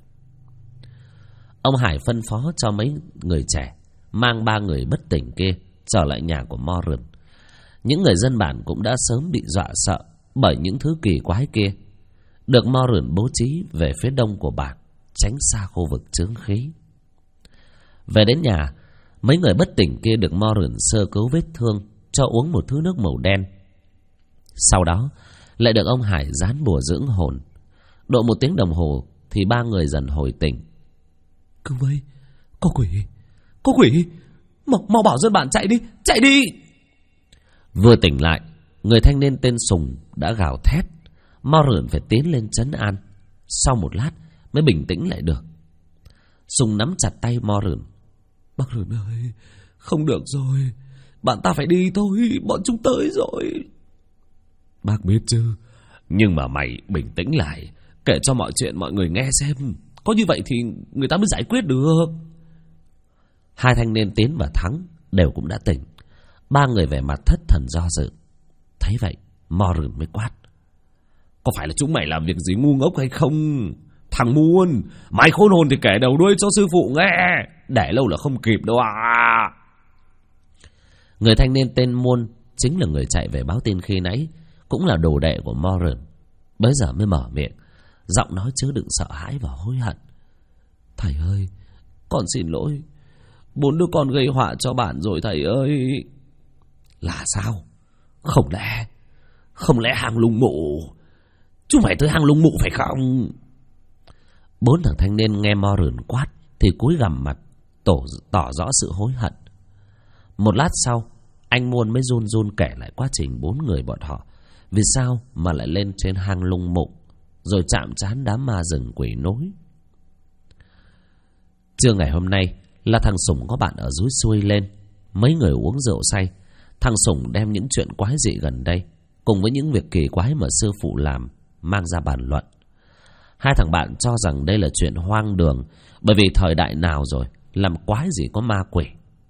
Ông Hải phân phó cho mấy người trẻ mang 3 người bất tỉnh kia trở lại nhà của Moran. Những người dân bản cũng đã sớm bị dọa sợ bởi những thứ kỳ quái kia, được Moran bố trí về phía đông của bản, tránh xa khu vực chướng khí. Về đến nhà, mấy người bất tỉnh kia được Moran sơ cứu vết thương, cho uống một thứ nước màu đen. Sau đó lại được ông Hải dán bùa dưỡng hồn. Độ 1 tiếng đồng hồ thì 3 người dần hồi tỉnh. Cứu với, có quỷ, mau bảo dân bản chạy đi. Vừa tỉnh lại, người thanh niên tên Sùng đã gào thét. Moran phải tiến lên trấn an. Sau một lát mới bình tĩnh lại được. Sùng nắm chặt tay Moran. Bác Rừng ơi, không được rồi, bạn ta phải đi thôi, bọn chúng tới rồi. Bác biết chứ, nhưng mà mày bình tĩnh lại, kể cho mọi chuyện mọi người nghe xem. Có như vậy thì người ta mới giải quyết được. 2 thanh niên Tiến và Thắng đều cũng đã tỉnh. 3 người vẻ mặt thất thần do dự. Thấy vậy Moran mới quát. Có phải là chúng mày làm việc gì ngu ngốc hay không? Thằng Muôn, mày khôn hồn thì kể đầu đuôi cho sư phụ nghe. Để lâu là không kịp đâu à. Người thanh niên tên Muôn chính là người chạy về báo tin khi nãy, cũng là đồ đệ của Moran. Bấy giờ mới mở miệng, giọng nói chứa đựng sợ hãi và hối hận. Thầy ơi, con xin lỗi. 4 đứa con gây họa cho bạn rồi thầy ơi. Là sao? Không lẽ hang lung mộ? Chúng phải tới hang lung mộ phải không? 4 thằng thanh niên nghe Moran quát thì cúi gằm mặt, tỏ rõ sự hối hận. Một lát sau, anh Muôn mới run run kể lại quá trình 4 người bọn họ vì sao mà lại lên trên hang lung mộ, rồi chạm trán đám ma rừng quỷ núi. Trưa ngày hôm nay là thằng Sùng có bạn ở dưới xuôi lên. Mấy người uống rượu say. Thằng Sùng đem những chuyện quái dị gần đây cùng với những việc kỳ quái mà sư phụ làm mang ra bàn luận. 2 thằng bạn cho rằng đây là chuyện hoang đường, bởi vì thời đại nào rồi làm quái gì có ma quỷ.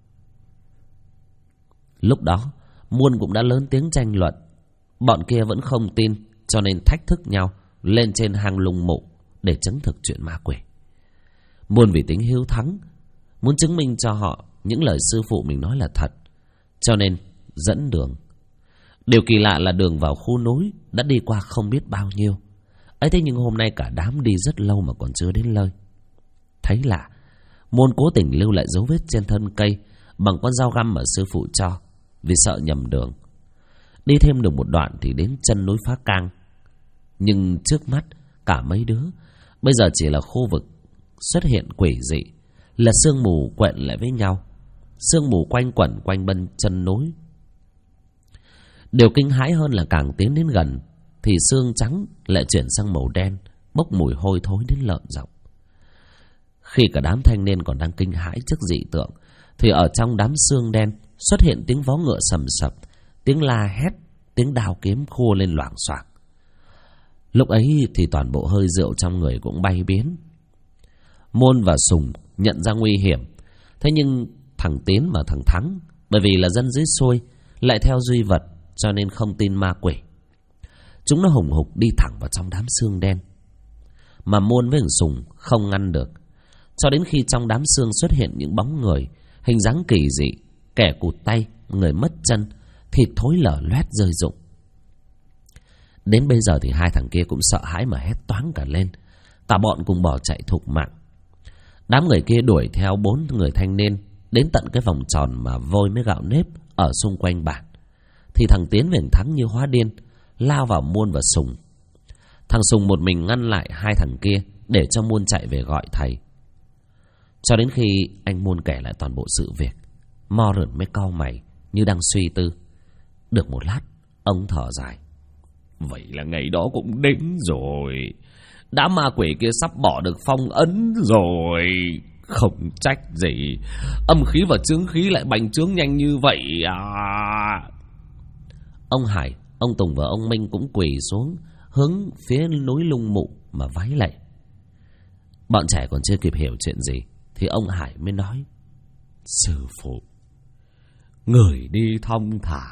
Lúc đó Muôn cũng đã lớn tiếng tranh luận. Bọn kia vẫn không tin, cho nên thách thức nhau lên trên hang lung mộ để chứng thực chuyện ma quỷ. Muôn vì tính hiếu thắng, muốn chứng minh cho họ những lời sư phụ mình nói là thật, cho nên dẫn đường. Điều kỳ lạ là đường vào khu núi đã đi qua không biết bao nhiêu ấy, thế nhưng hôm nay cả đám đi rất lâu mà còn chưa đến nơi. Thấy lạ, Muôn cố tình lưu lại dấu vết trên thân cây bằng con dao găm mà sư phụ cho, vì sợ nhầm đường. Đi thêm được một đoạn thì đến chân núi Phá Cang. Nhưng trước mắt cả mấy đứa bây giờ chỉ là khu vực xuất hiện quỷ dị, là sương mù quện lại với nhau. Sương mù quanh quẩn quanh bên chân núi. Điều kinh hãi hơn là càng tiến đến gần thì xương trắng lại chuyển sang màu đen, bốc mùi hôi thối đến lợn giọng. Khi cả đám thanh niên còn đang kinh hãi trước dị tượng thì ở trong đám xương đen xuất hiện tiếng vó ngựa sầm sập, tiếng la hét, tiếng đao kiếm khua lên loảng xoảng. Lúc ấy thì toàn bộ hơi rượu trong người cũng bay biến. Môn và Sùng nhận ra nguy hiểm, thế nhưng thằng Tiến và thằng Thắng bởi vì là dân dưới xuôi lại theo duy vật, cho nên không tin ma quỷ. Chúng nó hùng hục đi thẳng vào trong đám xương đen, mà Môn với thằng Sùng không ngăn được, cho đến khi trong đám xương xuất hiện những bóng người hình dáng kỳ dị, kẻ cụt tay, người mất chân, thịt thối lở loét rơi rụng. Đến bây giờ thì 2 thằng kia cũng sợ hãi mà hét toáng cả lên. Cả bọn cùng bỏ chạy thục mạng. Đám người kia đuổi theo 4 người thanh niên đến tận cái vòng tròn mà vôi với gạo nếp ở xung quanh bản. Thì thằng Tiến với thằng Thắng như hóa điên, lao vào Muôn và Sùng. Thằng Sùng một mình ngăn lại 2 thằng kia để cho Muôn chạy về gọi thầy. Cho đến khi anh Muôn kể lại toàn bộ sự việc, Mo Rửn mới cau mày như đang suy tư. Được một lát, ông thở dài. Vậy là ngày đó cũng đến rồi. Đám ma quỷ kia sắp bỏ được phong ấn rồi. Không trách gì âm khí và chướng khí lại bành trướng nhanh như vậy à. Ông Hải, ông Tùng và ông Minh cũng quỳ xuống hướng phía núi Lung Mụ mà vái lạy. Bọn trẻ còn chưa kịp hiểu chuyện gì thì ông Hải mới nói: Sư phụ, người đi thong thả.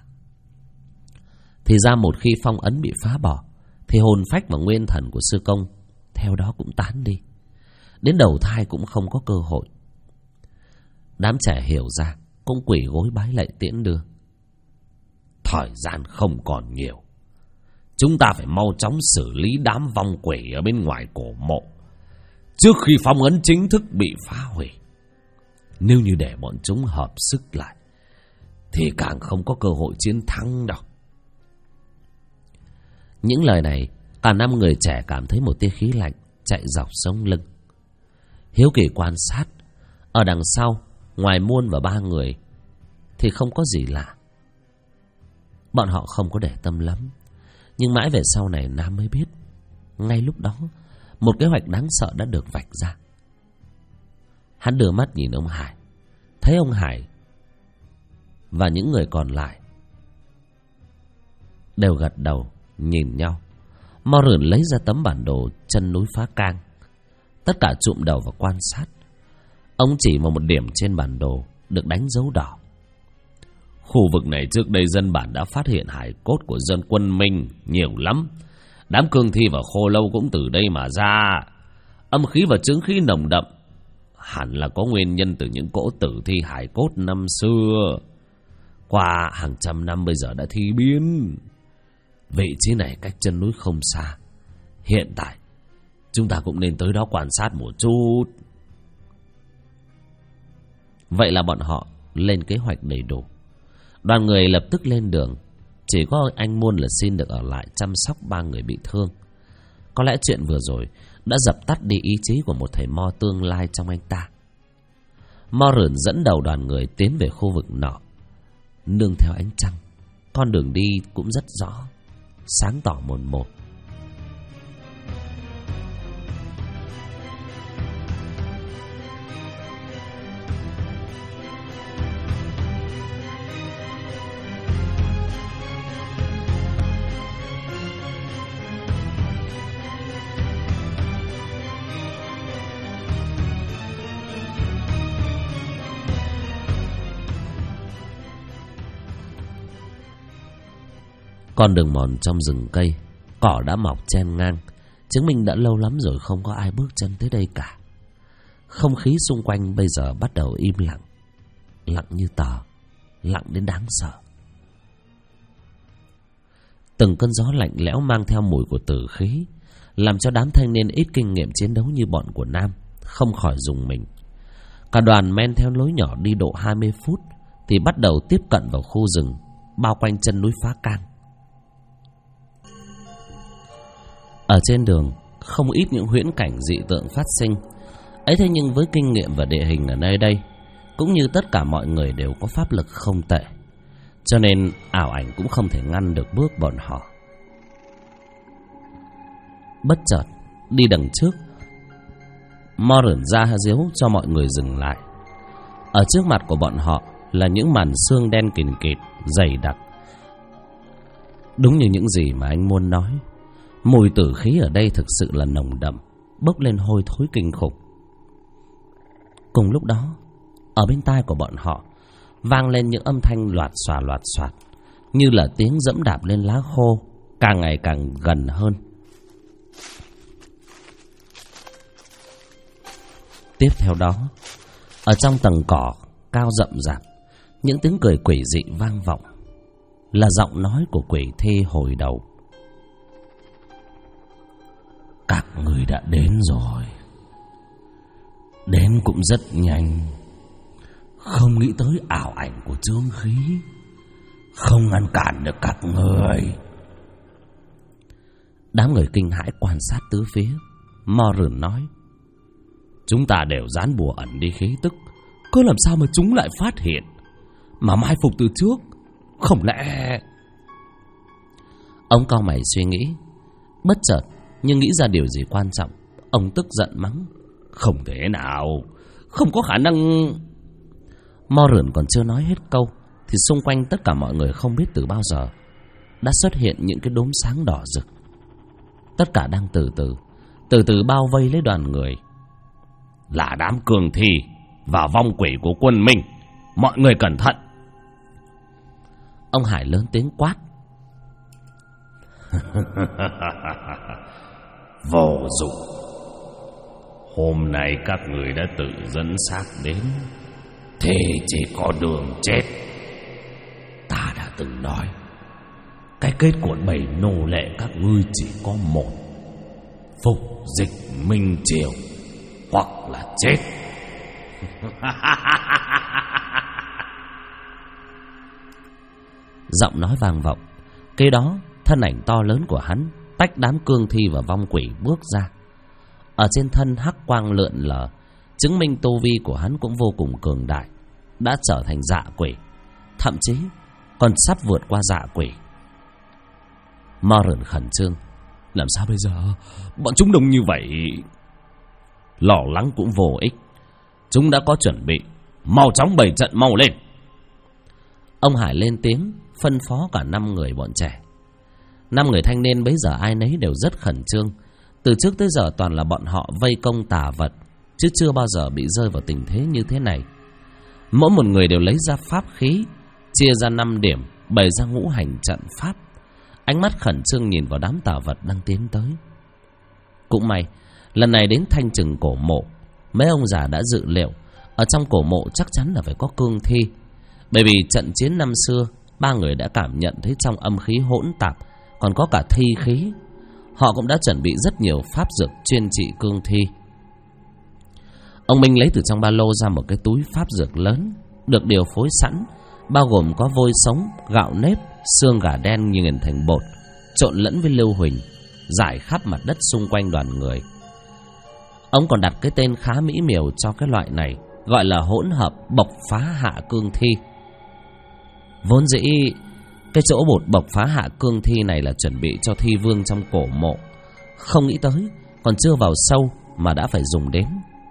Thì ra một khi phong ấn bị phá bỏ thì hồn phách và nguyên thần của sư công theo đó cũng tán đi, đến đầu thai cũng không có cơ hội. Đám trẻ hiểu ra cũng quỳ gối bái lạy tiễn đưa. Thời gian không còn nhiều, chúng ta phải mau chóng xử lý đám vong quỷ ở bên ngoài cổ mộ trước khi phong ấn chính thức bị phá hủy. Nếu như để bọn chúng hợp sức lại thì càng không có cơ hội chiến thắng đâu. Những lời này, cả 5 người trẻ cảm thấy một tia khí lạnh chạy dọc sống lưng. Hiếu kỳ quan sát, ở đằng sau, ngoài Muôn và 3 người thì không có gì lạ. Bọn họ không có để tâm lắm, nhưng mãi về sau này Nam mới biết, ngay lúc đó một kế hoạch đáng sợ đã được vạch ra. Hắn đưa mắt nhìn ông Hải, thấy ông Hải và những người còn lại đều gật đầu nhìn nhau. Mo Rửn lấy ra tấm bản đồ chân núi Phá Cang, tất cả chụm đầu và quan sát. Ông chỉ vào một điểm trên bản đồ được đánh dấu đỏ. Khu vực này trước đây dân bản đã phát hiện hải cốt của dân quân Minh nhiều lắm. Đám cương thi và khô lâu cũng từ đây mà ra. Âm khí và chướng khí nồng đậm, hẳn là có nguyên nhân từ những cỗ tử thi hải cốt năm xưa. Qua hàng trăm năm bây giờ đã thi biến. Vị trí này cách chân núi không xa. Hiện tại chúng ta cũng nên tới đó quan sát một chút. Vậy là bọn họ lên kế hoạch đầy đủ. Đoàn người lập tức lên đường. Chỉ có anh Muôn là xin được ở lại chăm sóc 3 người bị thương. Có lẽ chuyện vừa rồi đã dập tắt đi ý chí của một thầy mo tương lai trong anh ta. Mo Rửn dẫn đầu đoàn người tiến về khu vực nọ. Nương theo ánh trăng, con đường đi cũng rất rõ, sáng tỏ mồn một. Con đường mòn trong rừng cây, cỏ đã mọc chen ngang, chứng minh đã lâu lắm rồi không có ai bước chân tới đây cả. Không khí xung quanh bây giờ bắt đầu im lặng, lặng như tờ, lặng đến đáng sợ. Từng cơn gió lạnh lẽo mang theo mùi của tử khí, làm cho đám thanh niên ít kinh nghiệm chiến đấu như bọn của Nam không khỏi rùng mình. Cả đoàn men theo lối nhỏ đi độ 20 phút thì bắt đầu tiếp cận vào khu rừng bao quanh chân núi Phá Cang. Ở trên đường không ít những huyễn cảnh dị tượng phát sinh. Ấy thế nhưng với kinh nghiệm và địa hình ở nơi đây, cũng như tất cả mọi người đều có pháp lực không tệ, cho nên ảo ảnh cũng không thể ngăn được bước bọn họ. Bất chợt đi đằng trước, Mo Rửn ra diếu cho mọi người dừng lại. Ở trước mặt của bọn họ là những màn xương đen kìn kịt dày đặc. Đúng như những gì mà anh Muôn nói, mùi tử khí ở đây thực sự là nồng đậm, bốc lên hôi thối kinh khủng. Cùng lúc đó, ở bên tai của bọn họ vang lên những âm thanh loạt xoạt, như là tiếng dẫm đạp lên lá khô, càng ngày càng gần hơn. Tiếp theo đó, ở trong tầng cỏ cao rậm rạp, những tiếng cười quỷ dị vang vọng, là giọng nói của quỷ thi hồi đầu. Các người đã đến rồi. Đến cũng rất nhanh. Không nghĩ tới ảo ảnh của chướng khí không ngăn cản được các người. Đám người kinh hãi quan sát tứ phía. Morin nói: Chúng ta đều dán bùa ẩn đi khí tức, có làm sao mà chúng lại phát hiện, mà mai phục từ trước? Không lẽ... Ông cau mày suy nghĩ. Bất chợt nhưng nghĩ ra điều gì quan trọng, ông tức giận mắng: Không thể nào, không có khả năng. Morin còn chưa nói hết câu thì xung quanh tất cả mọi người không biết từ bao giờ đã xuất hiện những cái đốm sáng đỏ rực. Tất cả đang từ từ bao vây lấy đoàn người. Là đám cường thi và vong quỷ của quân Minh, mọi người cẩn thận. Ông Hải lớn tiếng quát: Vô dụng. Hôm nay các người đã tự dẫn xác đến, thì chỉ có đường chết. Ta đã từng nói, cái kết của bầy nô lệ các ngươi chỉ có một: phục dịch Minh Triều hoặc là chết. Giọng nói vang vọng. Kế đó thân ảnh to lớn của hắn tách đám cương thi và vong quỷ bước ra. Ở trên thân hắc quang lượn lờ, chứng minh tu vi của hắn cũng vô cùng cường đại, đã trở thành dạ quỷ, thậm chí còn sắp vượt qua dạ quỷ. Morin khẩn trương: Làm sao bây giờ? Bọn chúng đông như vậy. Lo lắng cũng vô ích. Chúng đã có chuẩn bị, mau chóng bày trận mau lên. Ông Hải lên tiếng phân phó cả 5 người bọn trẻ. 5 người thanh niên bấy giờ ai nấy đều rất khẩn trương. Từ trước tới giờ toàn là bọn họ vây công tà vật, chứ chưa bao giờ bị rơi vào tình thế như thế này. Mỗi một người đều lấy ra pháp khí, chia ra 5 điểm, bày ra ngũ hành trận pháp. Ánh mắt khẩn trương nhìn vào đám tà vật đang tiến tới. Cũng may lần này đến thanh trừng cổ mộ, mấy ông già đã dự liệu ở trong cổ mộ chắc chắn là phải có cương thi. Bởi vì trận chiến năm xưa, 3 người đã cảm nhận thấy trong âm khí hỗn tạp còn có cả thi khí. Họ cũng đã chuẩn bị rất nhiều pháp dược chuyên trị cương thi. Ông Minh lấy từ trong ba lô ra một cái túi pháp dược lớn, được điều phối sẵn, bao gồm có vôi sống, gạo nếp, xương gà đen nghiền thành bột, trộn lẫn với lưu huỳnh, rải khắp mặt đất xung quanh đoàn người. Ông còn đặt cái tên khá mỹ miều cho cái loại này, gọi là hỗn hợp bộc phá hạ cương thi. Vốn dĩ cái chỗ bột bộc phá hạ cương thi này là chuẩn bị cho thi vương trong cổ mộ, không nghĩ tới còn chưa vào sâu mà đã phải dùng đến.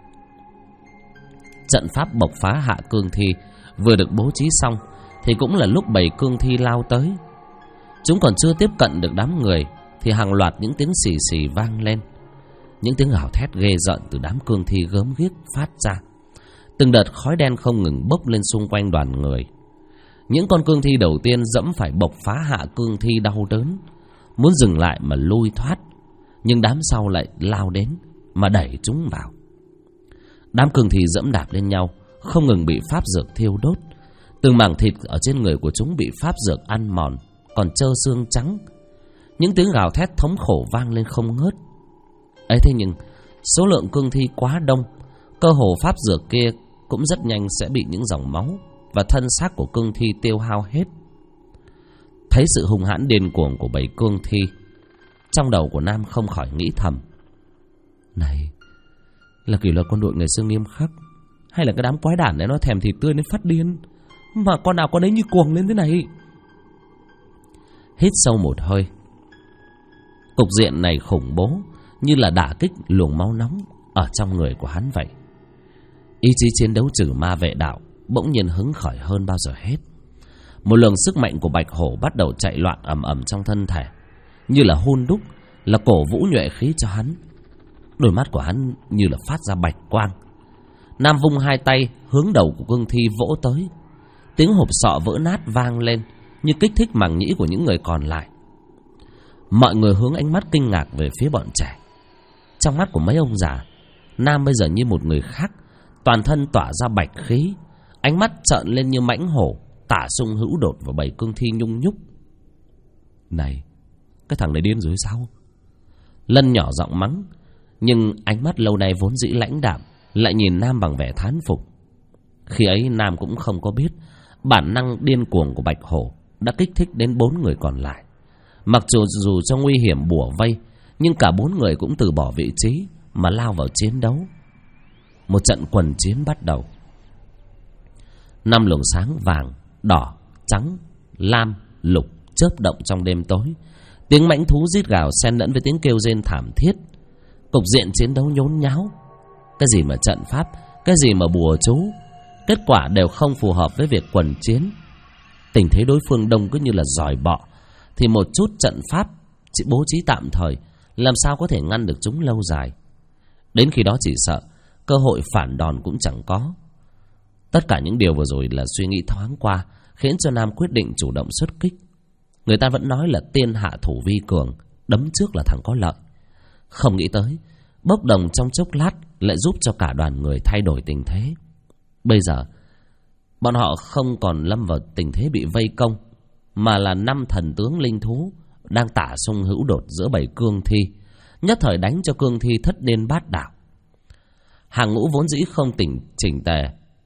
Trận pháp bộc phá hạ cương thi vừa được bố trí xong thì cũng là lúc bầy cương thi lao tới. Chúng còn chưa tiếp cận được đám người thì hàng loạt những tiếng xì xì vang lên. Những tiếng gào thét ghê rợn từ đám cương thi gớm ghiếc phát ra. Từng đợt khói đen không ngừng bốc lên xung quanh đoàn người. Những con cương thi đầu tiên dẫm phải bộc phá hạ cương thi đau đớn, muốn dừng lại mà lui thoát, nhưng đám sau lại lao đến mà đẩy chúng vào. Đám cương thi dẫm đạp lên nhau, không ngừng bị pháp dược thiêu đốt. Từng mảng thịt ở trên người của chúng bị pháp dược ăn mòn, còn trơ xương trắng. Những tiếng gào thét thống khổ vang lên không ngớt. ấy thế nhưng số lượng cương thi quá đông, cơ hồ pháp dược kia cũng rất nhanh sẽ bị những dòng máu và thân xác của cương thi tiêu hao hết. Thấy sự hung hãn điên cuồng của bầy cương thi, trong đầu của Nam không khỏi nghĩ thầm: này, là kỷ luật quân đội ngày xưa nghiêm khắc, hay là cái đám quái đản này nó thèm thịt tươi nên phát điên, mà con nào con ấy như cuồng lên thế này. Hít sâu một hơi. Cục diện này khủng bố, như là đả kích luồng máu nóng ở trong người của hắn vậy. Ý chí chiến đấu trừ ma vệ đạo bỗng nhiên hứng khởi hơn bao giờ hết. Một luồng sức mạnh của bạch hổ bắt đầu chạy loạn ầm ầm trong thân thể, như là hun đúc, là cổ vũ nhuệ khí cho hắn. Đôi mắt của hắn như là phát ra bạch quang. Nam vung hai tay hướng đầu của cương thi vỗ tới. Tiếng hộp sọ vỡ nát vang lên, như kích thích màng nhĩ của những người còn lại. Mọi người hướng ánh mắt kinh ngạc về phía bọn trẻ. Trong mắt của mấy ông già, Nam bây giờ như một người khác, toàn thân tỏa ra bạch khí, ánh mắt trợn lên như mãnh hổ, tả xung hữu đột vào bầy cương thi nhung nhúc. Này, cái thằng này điên rồi sao? Lân nhỏ giọng mắng, nhưng ánh mắt lâu nay vốn dĩ lãnh đạm lại nhìn Nam bằng vẻ thán phục. Khi ấy Nam cũng không có biết bản năng điên cuồng của Bạch Hổ đã kích thích đến 4 người còn lại. Mặc dù cho nguy hiểm bủa vây, nhưng cả 4 người cũng từ bỏ vị trí mà lao vào chiến đấu. Một trận quần chiến bắt đầu. 5 luồng sáng vàng, đỏ, trắng, lam, lục chớp động trong đêm tối. Tiếng mãnh thú rít gào xen lẫn với tiếng kêu rên thảm thiết. Cục diện chiến đấu nhốn nháo. Cái gì mà trận pháp, cái gì mà bùa chú, kết quả đều không phù hợp với việc quần chiến. Tình thế đối phương đông cứ như là giòi bọ, thì một chút trận pháp chỉ bố trí tạm thời làm sao có thể ngăn được chúng lâu dài. Đến khi đó chỉ sợ cơ hội phản đòn cũng chẳng có. Tất cả những điều vừa rồi là suy nghĩ thoáng qua, khiến cho Nam quyết định chủ động xuất kích. Người ta vẫn nói là tiên hạ thủ vi cường, đấm trước là thằng có lợi. Không nghĩ tới bốc đồng trong chốc lát lại giúp cho cả đoàn người thay đổi tình thế. Bây giờ bọn họ không còn lâm vào tình thế bị vây công, mà là 5 thần tướng linh thú đang tả xung hữu đột giữa 7 cương thi, nhất thời đánh cho cương thi thất điên bát đảo. Hàng ngũ vốn dĩ không chỉnh tề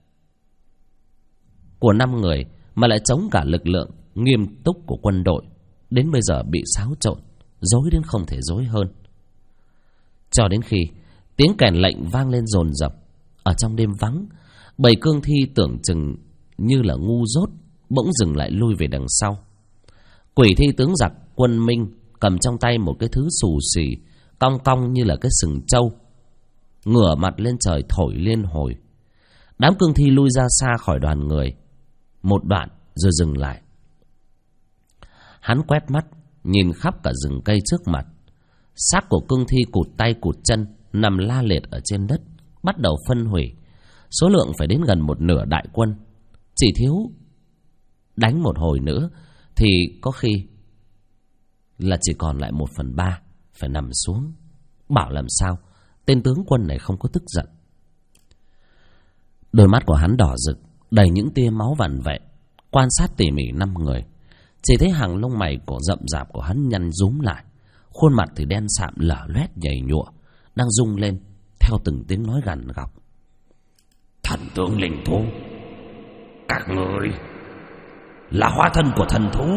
của 5 người mà lại chống cả lực lượng nghiêm túc của quân đội, đến bây giờ bị xáo trộn, rối đến không thể rối hơn. Cho đến khi tiếng kèn lệnh vang lên dồn dập ở trong đêm vắng, 7 cương thi tưởng chừng như là ngu dốt bỗng dừng lại lui về đằng sau. Quỷ thi tướng giặc Quân Minh cầm trong tay một cái thứ xù xì cong cong như là cái sừng trâu, ngửa mặt lên trời thổi liên hồi. Đám cương thi lui ra xa khỏi đoàn người một đoạn rồi dừng lại. Hắn quét mắt nhìn khắp cả rừng cây trước mặt. Xác của cương thi cụt tay cụt chân nằm la liệt ở trên đất, bắt đầu phân hủy. Số lượng phải đến gần 1/2 đại quân. Chỉ thiếu đánh một hồi nữa thì có khi là chỉ còn lại 1/3 phải nằm xuống. Bảo làm sao tên tướng quân này không có tức giận. Đôi mắt của hắn đỏ rực, đầy những tia máu vằn vện, quan sát tỉ mỉ 5 người. Chỉ thấy hàng lông mày cổ rậm rạp của hắn nhăn rúm lại, khuôn mặt thì đen sạm lở loét nhầy nhụa, đang rung lên theo từng tiếng nói gằn gọc. Thần tướng linh thú, các người là hóa thân của thần thú.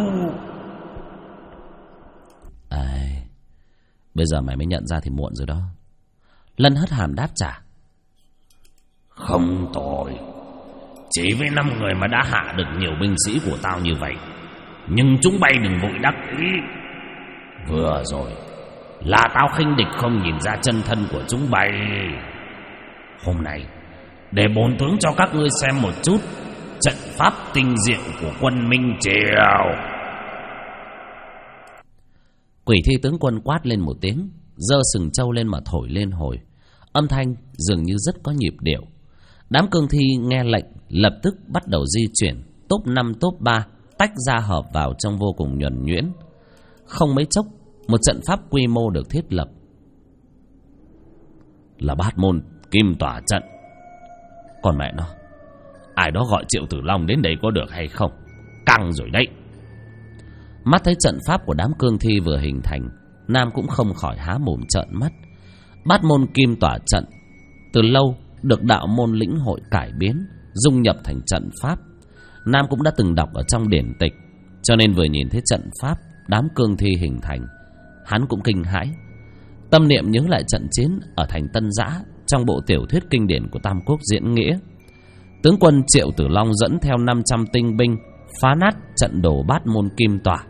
Bây giờ mày mới nhận ra thì muộn rồi đó. Lân hất hàm đáp trả. Không tội, chỉ với 5 người mà đã hạ được nhiều binh sĩ của tao như vậy. Nhưng chúng bay đừng vội đắc ý. Vừa rồi là tao khinh địch không nhìn ra chân thân của chúng bay. Hôm nay để bổn tướng cho các ngươi xem một chút trận pháp tinh diệu của quân Minh Triều. Quỷ thi tướng quân quát lên một tiếng, giơ sừng trâu lên mà thổi lên hồi. Âm thanh dường như rất có nhịp điệu. Đám cương thi nghe lệnh lập tức bắt đầu di chuyển, top 5 top 3 tách ra hợp vào trong vô cùng nhuần nhuyễn. Không mấy chốc, một trận pháp quy mô được thiết lập. Là Bát Môn Kim Tỏa trận. Còn mẹ nó, ai đó gọi Triệu Tử Long đến đây có được hay không? Căng rồi đấy. Mắt thấy trận pháp của đám cương thi vừa hình thành, Nam cũng không khỏi há mồm trợn mắt. Bát Môn Kim Tỏa trận từ lâu được đạo môn lĩnh hội cải biến, dung nhập thành trận pháp. Nam cũng đã từng đọc ở trong điển tịch, cho nên vừa nhìn thấy trận pháp đám cương thi hình thành, hắn cũng kinh hãi. Tâm niệm nhớ lại trận chiến ở thành Tân Giã trong bộ tiểu thuyết kinh điển của Tam Quốc diễn nghĩa. Tướng quân Triệu Tử Long dẫn theo 500 tinh binh phá nát trận đồ Bát Môn Kim Tỏa.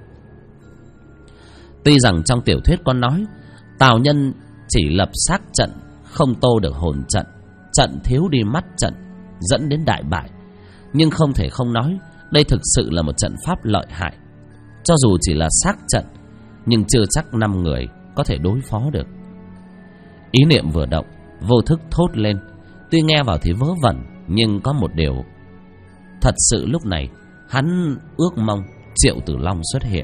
Tuy rằng trong tiểu thuyết có nói Tào Nhân chỉ lập xác trận, không tô được hồn trận, trận thiếu đi mắt trận, dẫn đến đại bại, nhưng không thể không nói đây thực sự là một trận pháp lợi hại. Cho dù chỉ là xác trận, nhưng chưa chắc 5 người có thể đối phó được. Ý niệm vừa động, vô thức thốt lên. Tuy nghe vào thì vớ vẩn, nhưng có một điều thật sự lúc này hắn ước mong Triệu Tử Long xuất hiện.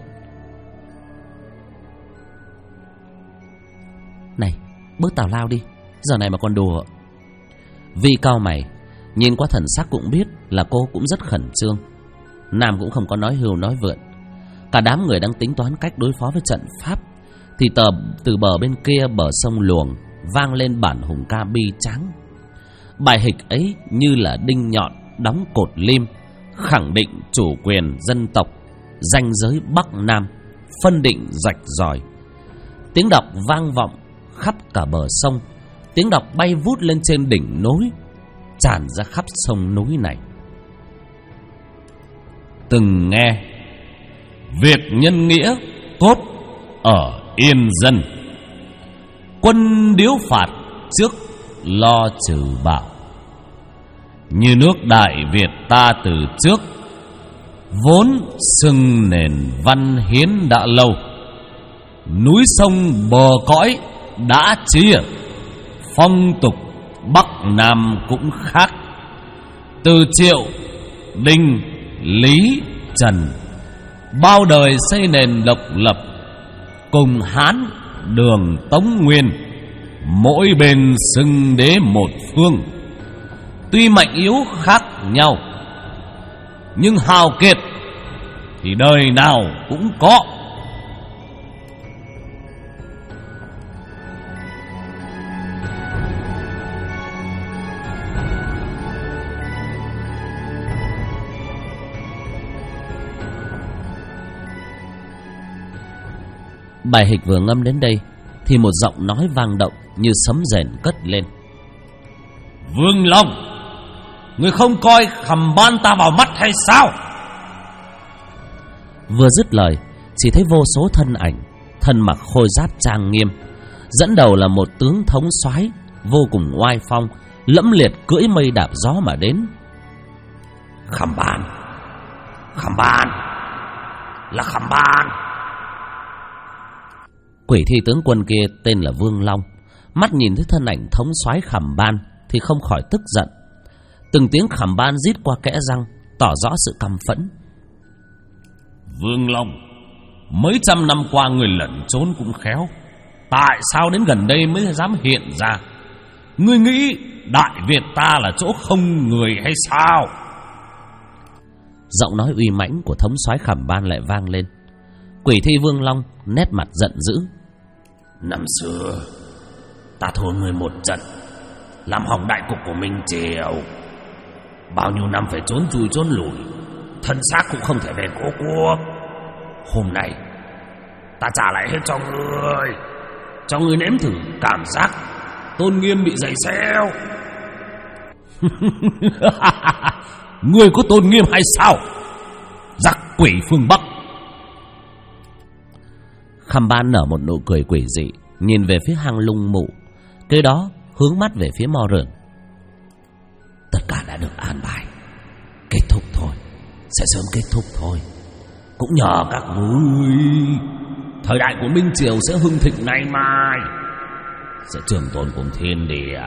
Này, bớt tào lao đi, giờ này mà còn đùa. Vi cau mày, nhìn qua thần sắc cũng biết là cô cũng rất khẩn trương. Nam cũng không có nói hưu nói vượn. Cả đám người đang tính toán cách đối phó với trận pháp, thì từ bờ bên kia bờ sông Luồng vang lên bản hùng ca bi tráng. Bài hịch ấy như là đinh nhọn đóng cột lim, khẳng định chủ quyền dân tộc, ranh giới Bắc Nam, phân định rạch ròi. Tiếng đọc vang vọng khắp cả bờ sông, tiếng đọc bay vút lên trên đỉnh núi, tràn ra khắp sông núi này. Từng nghe việc nhân nghĩa cốt ở yên dân, quân điếu phạt trước lo trừ bạo. Như nước Đại Việt ta từ trước, vốn xưng nền văn hiến đã lâu. Núi sông bờ cõi đã chia, phong tục Bắc Nam cũng khác. Từ Triệu, Đinh, Lý, Trần, bao đời xây nền độc lập, cùng Hán, Đường, Tống, Nguyên, mỗi bên xưng đế một phương. Tuy mạnh yếu khác nhau, nhưng hào kiệt thì đời nào cũng có. Bài hịch vừa ngâm đến đây thì một giọng nói vang động như sấm rền cất lên. Vương Long, ngươi không coi Khẩm Ban ta vào mắt hay sao? Vừa dứt lời, chỉ thấy vô số thân ảnh, thân mặc khôi giáp trang nghiêm, dẫn đầu là một tướng thống soái vô cùng oai phong, lẫm liệt cưỡi mây đạp gió mà đến. Khẩm Ban, là Khẩm Ban. Quỷ thi tướng quân kia tên là Vương Long, mắt nhìn thấy thân ảnh thống soái Khẩm Ban thì không khỏi tức giận. Từng tiếng Khẩm Ban rít qua kẽ răng, tỏ rõ sự căm phẫn. Vương Long, mấy trăm năm qua người lẩn trốn cũng khéo, tại sao đến gần đây mới dám hiện ra? Ngươi nghĩ Đại Việt ta là chỗ không người hay sao? Giọng nói uy mãnh của thống soái Khẩm Ban lại vang lên. Quỷ thi Vương Long nét mặt giận dữ. Năm xưa ta thua người một trận, làm hỏng đại cục của Minh Triều. Bao nhiêu năm phải trốn chui trốn lùi, thân xác cũng không thể về cố quốc. Hôm nay ta trả lại hết cho ngươi nếm thử cảm giác tôn nghiêm bị giày xéo. Ngươi có tôn nghiêm hay sao, giặc quỷ phương Bắc? Khẩm Ban nở một nụ cười quỷ dị, nhìn về phía hang lung mụ, kế đó hướng mắt về phía Mo Rườn. Tất cả đã được an bài, kết thúc thôi, sẽ sớm kết thúc thôi. Cũng nhờ các ngươi, thời đại của Minh Triều sẽ hưng thịnh nay mai, sẽ trường tồn cùng thiên địa.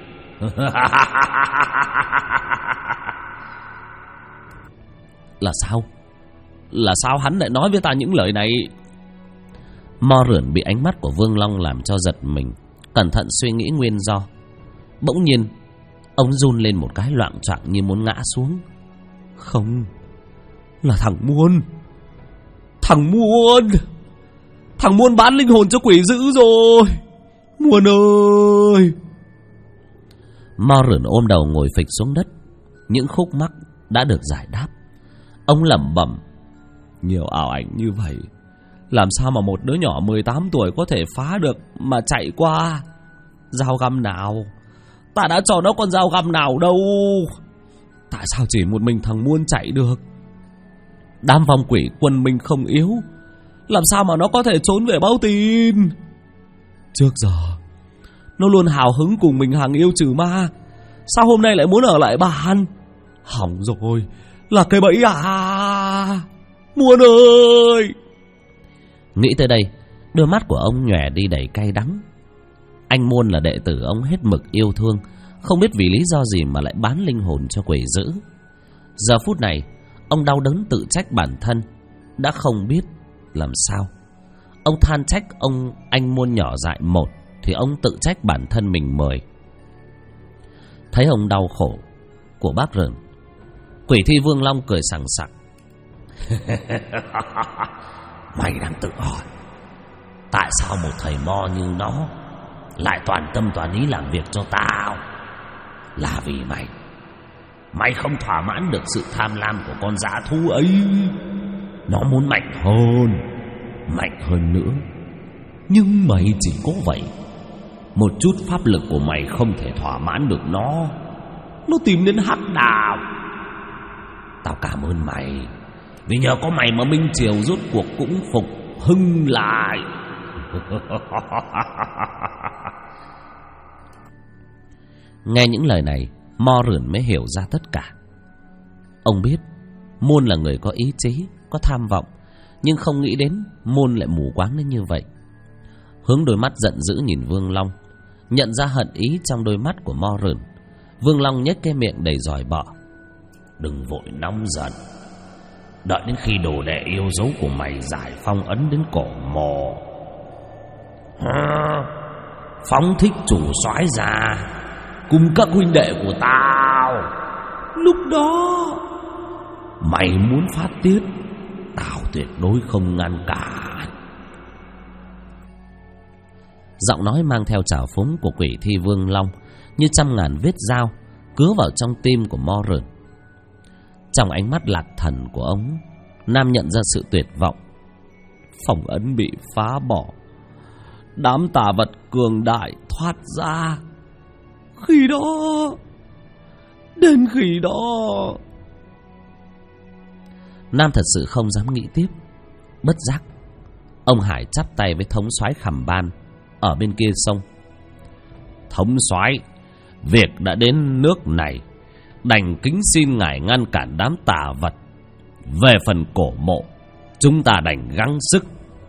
Là sao hắn lại nói với ta những lời này? Mo Rườn bị ánh mắt của Vương Long làm cho giật mình, cẩn thận suy nghĩ nguyên do. Bỗng nhiên ông run lên một cái, loạng choạng như muốn ngã xuống. Không, là thằng Muôn bán linh hồn cho quỷ dữ rồi. Muôn ơi! Mo Rườn ôm đầu ngồi phịch xuống đất. Những khúc mắc đã được giải đáp. Ông lẩm bẩm, nhiều ảo ảnh như vậy, làm sao mà một đứa nhỏ 18 tuổi có thể phá được mà chạy qua? Dao găm nào? Ta đã cho nó con dao găm nào đâu? Tại sao chỉ một mình thằng Muôn chạy được? Đám vong quỷ quân mình không yếu, làm sao mà nó có thể trốn về báo tin? Trước giờ nó luôn hào hứng cùng mình hàng yêu trừ ma, sao hôm nay lại muốn ở lại bàn? Hỏng rồi, là cái bẫy à? Muôn ơi! Nghĩ tới đây, đôi mắt của ông nhòe đi đầy cay đắng. Anh Muôn là đệ tử ông hết mực yêu thương, không biết vì lý do gì mà lại bán linh hồn cho quỷ dữ. Giờ phút này, ông đau đớn tự trách bản thân, đã không biết làm sao. Ông than trách anh Muôn nhỏ dại 1, thì ông tự trách bản thân mình 10. Thấy ông đau khổ của bác Rườn, quỷ thi Vương Long cười sằng sặc. Mày đang tự hỏi, tại sao một thầy mo như nó lại toàn tâm toàn ý làm việc cho tao? là vì mày. Mày không thỏa mãn được sự tham lam của con dã thú ấy. Nó muốn mạnh hơn nữa. Nhưng mày chỉ có vậy. Một chút pháp lực của mày không thể thỏa mãn được nó. Nó tìm đến hắc đạo. Tao cảm ơn mày, vì nhờ có mày mà Minh Triều rốt cuộc cũng phục hưng lại. Nghe những lời này, Mo Rườn mới hiểu ra tất cả. Ông biết Môn là người có ý chí, có tham vọng, nhưng không nghĩ đến Môn lại mù quáng đến như vậy. Hướng đôi mắt giận dữ nhìn Vương Long, nhận ra hận ý trong đôi mắt của Mo Rườn. Vương Long nhếch cái miệng đầy giỏi bọ. Đừng vội nóng giận. Đợi đến khi đồ đệ yêu dấu của mày giải phong ấn đến cổ mộ, phóng thích chủ soái ra cùng các huynh đệ của tao. Lúc đó mày muốn phát tiết, tao tuyệt đối không ngăn cản. Giọng nói mang theo trào phúng của quỷ thi Vương Long như trăm ngàn vết dao cứa vào trong tim của Mo Rườn. Trong ánh mắt lạc thần của ông, Nam nhận ra sự tuyệt vọng. Phong ấn bị phá bỏ, đám tà vật cường đại thoát ra. Đến khi đó Nam thật sự không dám nghĩ tiếp. Bất giác, ông Hải chắp tay với thống soái Khẩm Ban ở bên kia sông. Thống soái, việc đã đến nước này, đành kính xin ngài ngăn cản đám tà vật. Về phần cổ mộ, chúng ta đành gắng sức.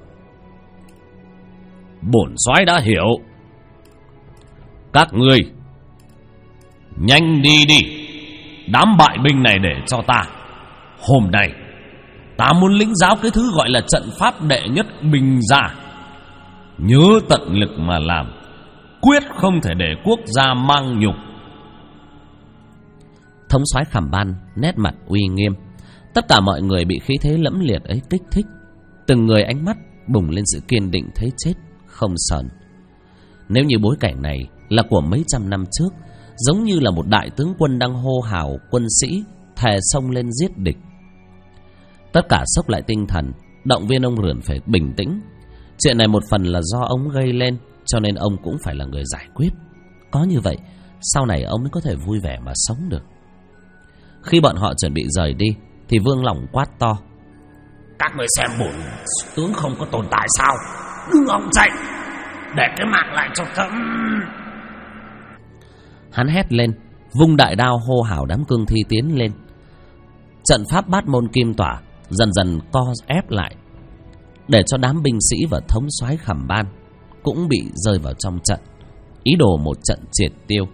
Bổn soái đã hiểu. Các ngươi nhanh đi đi, đám bại binh này để cho ta. Hôm nay ta muốn lĩnh giáo cái thứ gọi là trận pháp đệ nhất binh ra. Nhớ tận lực mà làm, quyết không thể để quốc gia mang nhục. Thống soái Khẩm Ban nét mặt uy nghiêm. Tất cả mọi người bị khí thế lẫm liệt ấy kích thích, từng người ánh mắt bùng lên sự kiên định thấy chết không sờn. Nếu như bối cảnh này là của mấy trăm năm trước, giống như là một đại tướng quân đang hô hào quân sĩ thề xông lên giết địch. Tất cả xốc lại tinh thần, động viên ông Rườn phải bình tĩnh. Chuyện này một phần là do ông gây lên, cho nên ông cũng phải là người giải quyết. Có như vậy, sau này ông mới có thể vui vẻ mà sống được. Khi bọn họ chuẩn bị rời đi, thì Vương Long quát to: Các người xem bổn tướng không có tồn tại sao? Đừng hòng chạy, để cái mạng lại cho cấm. Hắn hét lên, vung đại đao hô hào đám cương thi tiến lên. Trận pháp Bát Môn Kim Tỏa dần dần co ép lại, để cho đám binh sĩ và thống soái Khẩm Ban cũng bị rơi vào trong trận, ý đồ một trận triệt tiêu.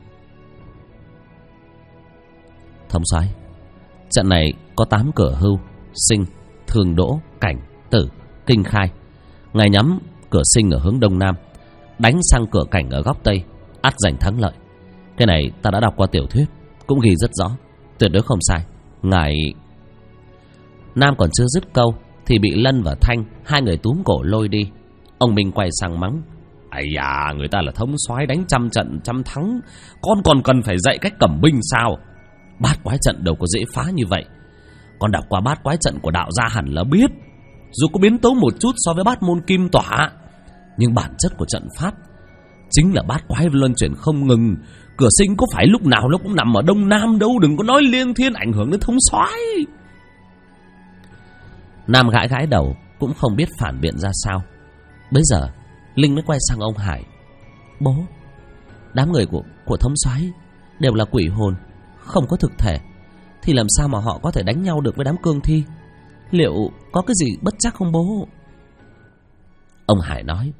Thống soái, trận này có 8 cửa Hưu, Sinh, Thường Đỗ, Cảnh, Tử, Kinh Khai. Ngài nhắm cửa Sinh ở hướng đông nam, đánh sang cửa Cảnh ở góc tây, ắt giành thắng lợi. Cái này ta đã đọc qua tiểu thuyết, cũng ghi rất rõ, tuyệt đối không sai. Ngài... Nam còn chưa dứt câu thì bị Lân và Thanh, hai người túm cổ lôi đi. Ông Minh quay sang mắng: Ây da, người ta là thống soái đánh trăm trận trăm thắng, con còn cần phải dạy cách cầm binh sao? Bát quái trận đâu có dễ phá như vậy. Con đọc qua bát quái trận của đạo gia hẳn là biết, dù có biến tấu một chút so với Bát Môn Kim Tỏa, nhưng bản chất của trận pháp chính là bát quái luân chuyển không ngừng. Cửa Sinh có phải lúc nào nó cũng nằm ở đông nam đâu, đừng có nói liên thiên ảnh hưởng đến thống soái. Nam gãi gãi đầu, cũng không biết phản biện ra sao. Bấy giờ Linh mới quay sang ông Hải: Bố, đám người của thống soái đều là quỷ hồn, không có thực thể, thì làm sao mà họ có thể đánh nhau được với đám cương thi? Liệu có cái gì bất trắc không bố? Ông Hải nói: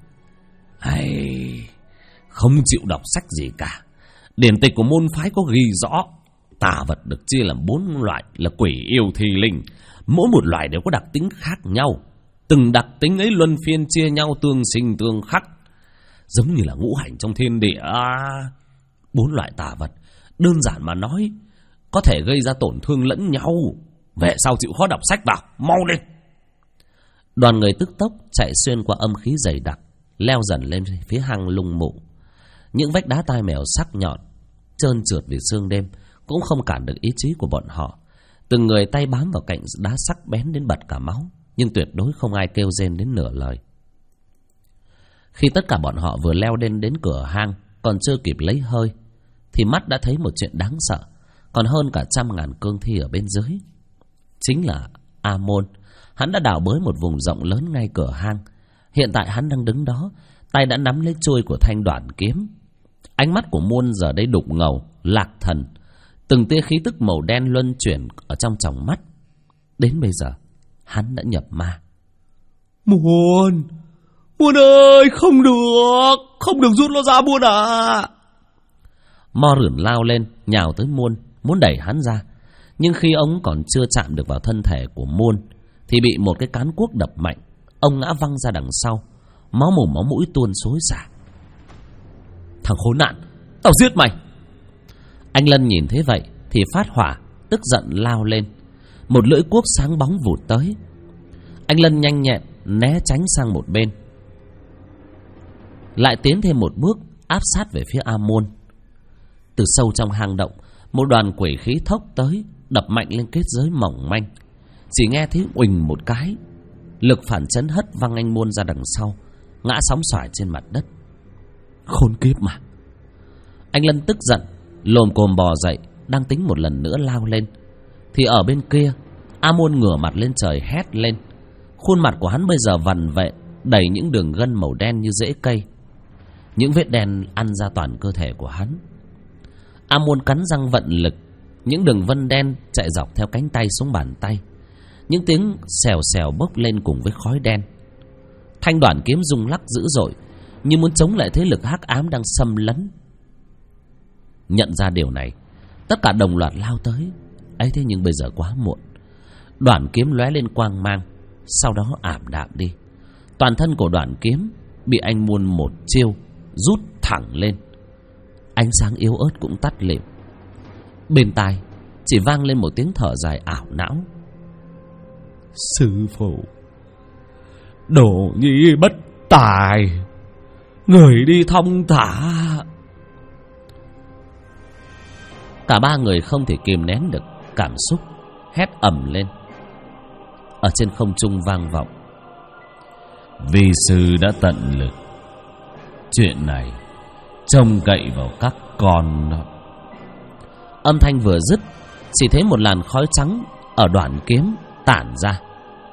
Không chịu đọc sách gì cả. Điển tịch của môn phái có ghi rõ, tà vật được chia làm 4 loại là quỷ, yêu, thi, linh. Mỗi một loại đều có đặc tính khác nhau. Từng đặc tính ấy luân phiên chia nhau, tương sinh tương khắc, giống như là ngũ hành trong thiên địa. 4 loại tà vật, đơn giản mà nói, có thể gây ra tổn thương lẫn nhau. Về sau chịu khó đọc sách vào, mau lên. Đoàn người tức tốc chạy xuyên qua âm khí dày đặc, leo dần lên phía hang lung mụ. Những vách đá tai mèo sắc nhọn trơn trượt vì sương đêm cũng không cản được ý chí của bọn họ. Từng người tay bám vào cạnh đá sắc bén đến bật cả máu, nhưng tuyệt đối không ai kêu rên đến nửa lời. Khi tất cả bọn họ vừa leo đến cửa hang, còn chưa kịp lấy hơi, thì mắt đã thấy một chuyện đáng sợ, còn hơn cả 100.000 cương thi ở bên dưới. Chính là A Môn. Hắn đã đào bới một vùng rộng lớn ngay cửa hang. Hiện tại hắn đang đứng đó, tay đã nắm lấy chuôi của thanh đoạn kiếm. Ánh mắt của Môn giờ đây đục ngầu, lạc thần, từng tia khí tức màu đen luân chuyển ở trong tròng mắt. Đến bây giờ hắn đã nhập ma. Môn ơi, không được rút nó ra Môn à. Mo Rửn lao lên, nhào tới Môn, muốn đẩy hắn ra. Nhưng khi ông còn chưa chạm được vào thân thể của Môn, thì bị một cái cán cuốc đập mạnh. Ông ngã văng ra đằng sau, máu mồm máu mũi tuôn xối xả. Thằng khốn nạn, tao giết mày. Anh Lân nhìn thấy vậy thì phát hỏa, tức giận lao lên. Một lưỡi cuốc sáng bóng vụt tới. Anh Lân nhanh nhẹn né tránh sang một bên, lại tiến thêm một bước, áp sát về phía A Môn. Từ sâu trong hang động, một đoàn quỷ khí thốc tới, đập mạnh lên kết giới mỏng manh. Chỉ nghe thấy uỳnh một cái, lực phản chấn hất văng anh Môn ra đằng sau, ngã sóng xoài trên mặt đất. Khốn kiếp mà. Anh Lân tức giận, lồm cồm bò dậy, đang tính một lần nữa lao lên, thì ở bên kia, A Môn ngửa mặt lên trời hét lên. Khuôn mặt của hắn bây giờ vằn vện, đầy những đường gân màu đen như rễ cây. Những vết đen ăn ra toàn cơ thể của hắn. A Môn cắn răng vận lực, những đường vân đen chạy dọc theo cánh tay xuống bàn tay. Những tiếng xèo xèo bốc lên cùng với khói đen. Thanh đoạn kiếm rung lắc dữ dội, như muốn chống lại thế lực hắc ám đang xâm lấn. Nhận ra điều này, tất cả đồng loạt lao tới. Ấy thế nhưng bây giờ quá muộn. Đoạn kiếm lóe lên quang mang, sau đó ảm đạm đi. Toàn thân của đoạn kiếm bị anh Môn một chiêu rút thẳng lên. Ánh sáng yếu ớt cũng tắt lịm. Bên tai chỉ vang lên một tiếng thở dài ảo não. Sư phụ, đồ nhi bất tài, người đi thong thả. Cả ba người không thể kìm nén được cảm xúc, hét ầm lên. Ở trên không trung vang vọng: Vi sư đã tận lực, chuyện này trông cậy vào các con đó. Âm thanh vừa dứt, chỉ thấy một làn khói trắng ở đoạn kiếm tản ra.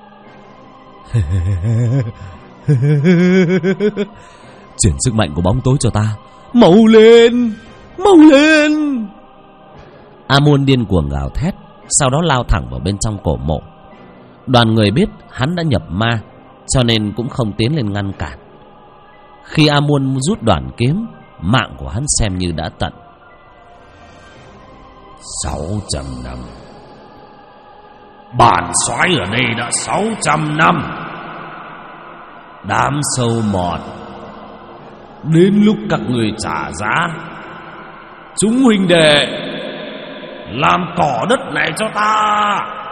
Chuyển sức mạnh của bóng tối cho ta. Mau lên, mau lên. A Môn điên cuồng gào thét, sau đó lao thẳng vào bên trong cổ mộ. Đoàn người biết hắn đã nhập ma, cho nên cũng không tiến lên ngăn cản. Khi A Môn rút đoạn kiếm, mạng của hắn xem như đã tận. 600 năm. Bản soái ở đây đã 600 năm. Đám sâu mọt, đến lúc các người trả giá. Chúng huynh đệ, làm cỏ đất này cho ta.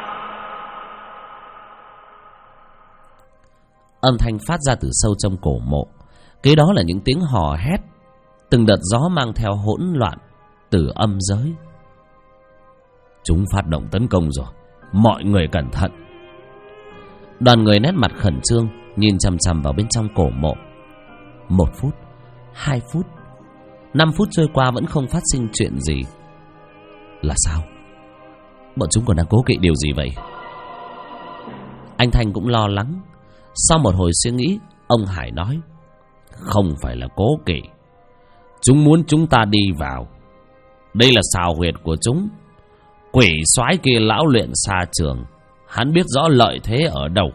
Âm thanh phát ra từ sâu trong cổ mộ. Kế đó là những tiếng hò hét, từng đợt gió mang theo hỗn loạn từ âm giới. Chúng phát động tấn công rồi, mọi người cẩn thận. Đoàn người nét mặt khẩn trương, nhìn chằm chằm vào bên trong cổ mộ. 1 phút, 2 phút, 5 phút trôi qua vẫn không phát sinh chuyện gì. Là sao? Bọn chúng còn đang cố kỵ điều gì vậy? Anh Thanh cũng lo lắng. Sau một hồi suy nghĩ, ông Hải nói: Không phải là cố kỵ, chúng muốn chúng ta đi vào. Đây là xào huyệt của chúng. Quỷ soái kia lão luyện xa trường, hắn biết rõ lợi thế ở đâu.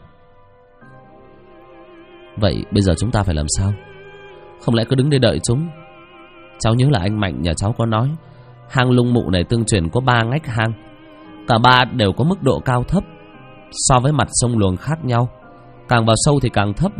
Vậy bây giờ chúng ta phải làm sao? Không lẽ cứ đứng đây đợi chúng? Cháu nhớ là anh Mạnh nhà cháu có nói, hang Lung Mụ này tương truyền có 3 ngách hang, cả 3 đều có mức độ cao thấp so với mặt sông luồng khác nhau, càng vào sâu thì càng thấp.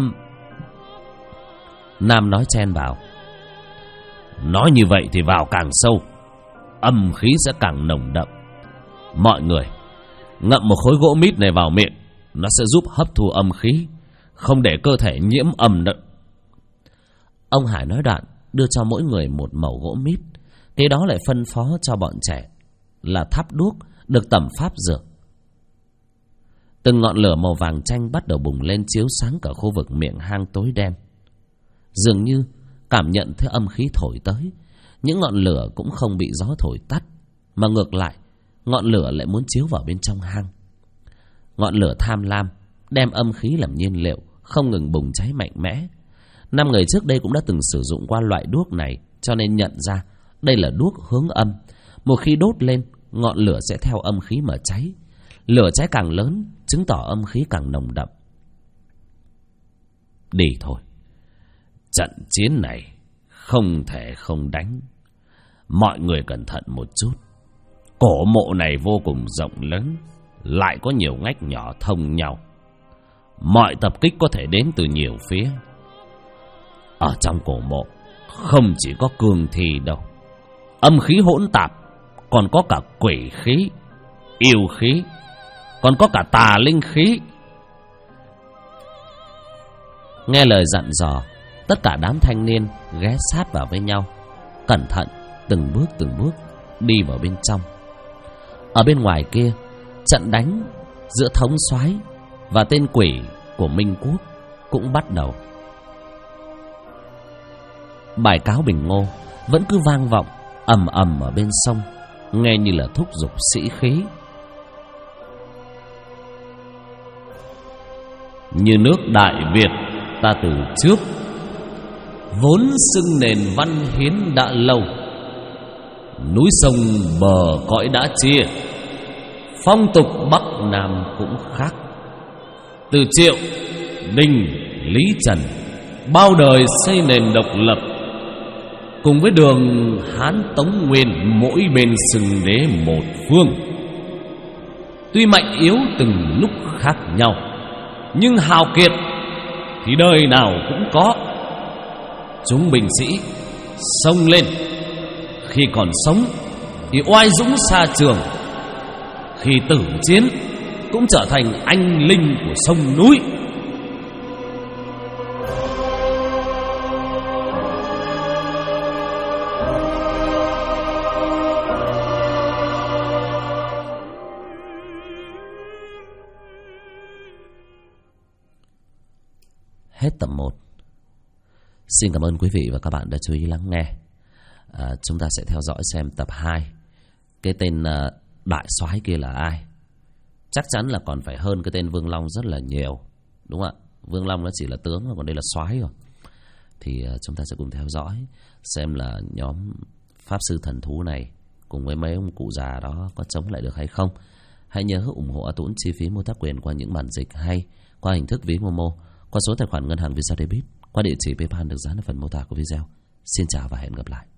Nam nói chen vào: Nói như vậy thì vào càng sâu, âm khí sẽ càng nồng đậm. Mọi người ngậm một khối gỗ mít này vào miệng, nó sẽ giúp hấp thu âm khí, không để cơ thể nhiễm âm nữa. Ông Hải nói đoạn, đưa cho mỗi người một mẩu gỗ mít. Kế đó lại phân phó cho bọn trẻ là thắp đuốc được tẩm pháp dược. Từng ngọn lửa màu vàng chanh bắt đầu bùng lên, chiếu sáng cả khu vực miệng hang tối đen. Dường như cảm nhận thấy âm khí thổi tới, những ngọn lửa cũng không bị gió thổi tắt, mà ngược lại ngọn lửa lại muốn chiếu vào bên trong hang. Ngọn lửa tham lam đem âm khí làm nhiên liệu, không ngừng bùng cháy mạnh mẽ. 5 người trước đây cũng đã từng sử dụng qua loại đuốc này, cho nên nhận ra đây là đuốc hướng âm. Một khi đốt lên, ngọn lửa sẽ theo âm khí mà cháy. Lửa cháy càng lớn, chứng tỏ âm khí càng nồng đậm. Đi thôi, trận chiến này không thể không đánh. Mọi người cẩn thận một chút. Cổ mộ này vô cùng rộng lớn, lại có nhiều ngách nhỏ thông nhau. Mọi tập kích có thể đến từ nhiều phía. Ở trong cổ mộ không chỉ có cương thi đâu, âm khí hỗn tạp, còn có cả quỷ khí, yêu khí, còn có cả tà linh khí. Nghe lời dặn dò, tất cả đám thanh niên ghé sát vào với nhau, cẩn thận từng bước đi vào bên trong. Ở bên ngoài kia, trận đánh giữa thống soái và tên quỷ của Minh Quốc cũng bắt đầu. Bài cáo Bình Ngô vẫn cứ vang vọng ầm ầm ở bên sông, nghe như là thúc giục sĩ khí. Như nước Đại Việt ta từ trước, vốn xưng nền văn hiến đã lâu. Núi sông bờ cõi đã chia, phong tục Bắc Nam cũng khác. Từ Triệu, Đinh, Lý Trần, bao đời xây nền độc lập, cùng với đường Hán Tống Nguyên, mỗi bên xưng đế một phương. Tuy mạnh yếu từng lúc khác nhau, nhưng hào kiệt thì đời nào cũng có. Chúng binh sĩ xông lên, khi còn sống thì oai dũng xa trường, khi tử chiến cũng trở thành anh linh của sông núi. Hết tập 1. Xin cảm ơn quý vị và các bạn đã chú ý lắng nghe. Chúng ta sẽ theo dõi xem tập 2. Cái tên đại soái kia là ai? Chắc chắn là còn phải hơn cái tên Vương Long rất là nhiều, đúng không ạ? Vương Long nó chỉ là tướng, còn đây là soái rồi. Thì chúng ta sẽ cùng theo dõi xem là nhóm pháp sư thần thú này cùng với mấy ông cụ già đó có chống lại được hay không. Hãy nhớ ủng hộ A Tuấn chi phí mua tác quyền qua những bản dịch hay qua hình thức ví Momo, qua số tài khoản ngân hàng Visa Debit, qua địa chỉ PayPal được dán ở phần mô tả của video. Xin chào và hẹn gặp lại.